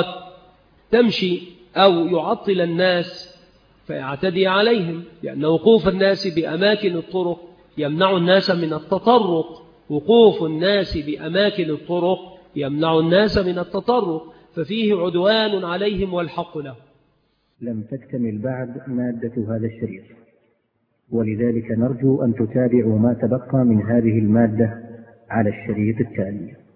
تمشي أو يعطل الناس فيعتدي عليهم، لأن وقوف الناس بأماكن الطرق يمنع الناس من التطرق، وقوف الناس بأماكن الطرق يمنع الناس من التطرق، ففيه عدوان عليهم والحق له. لم تكتمل بعد مادة هذا الشريط، ولذلك نرجو أن تتابعوا ما تبقى من هذه المادة على الشريط التالي.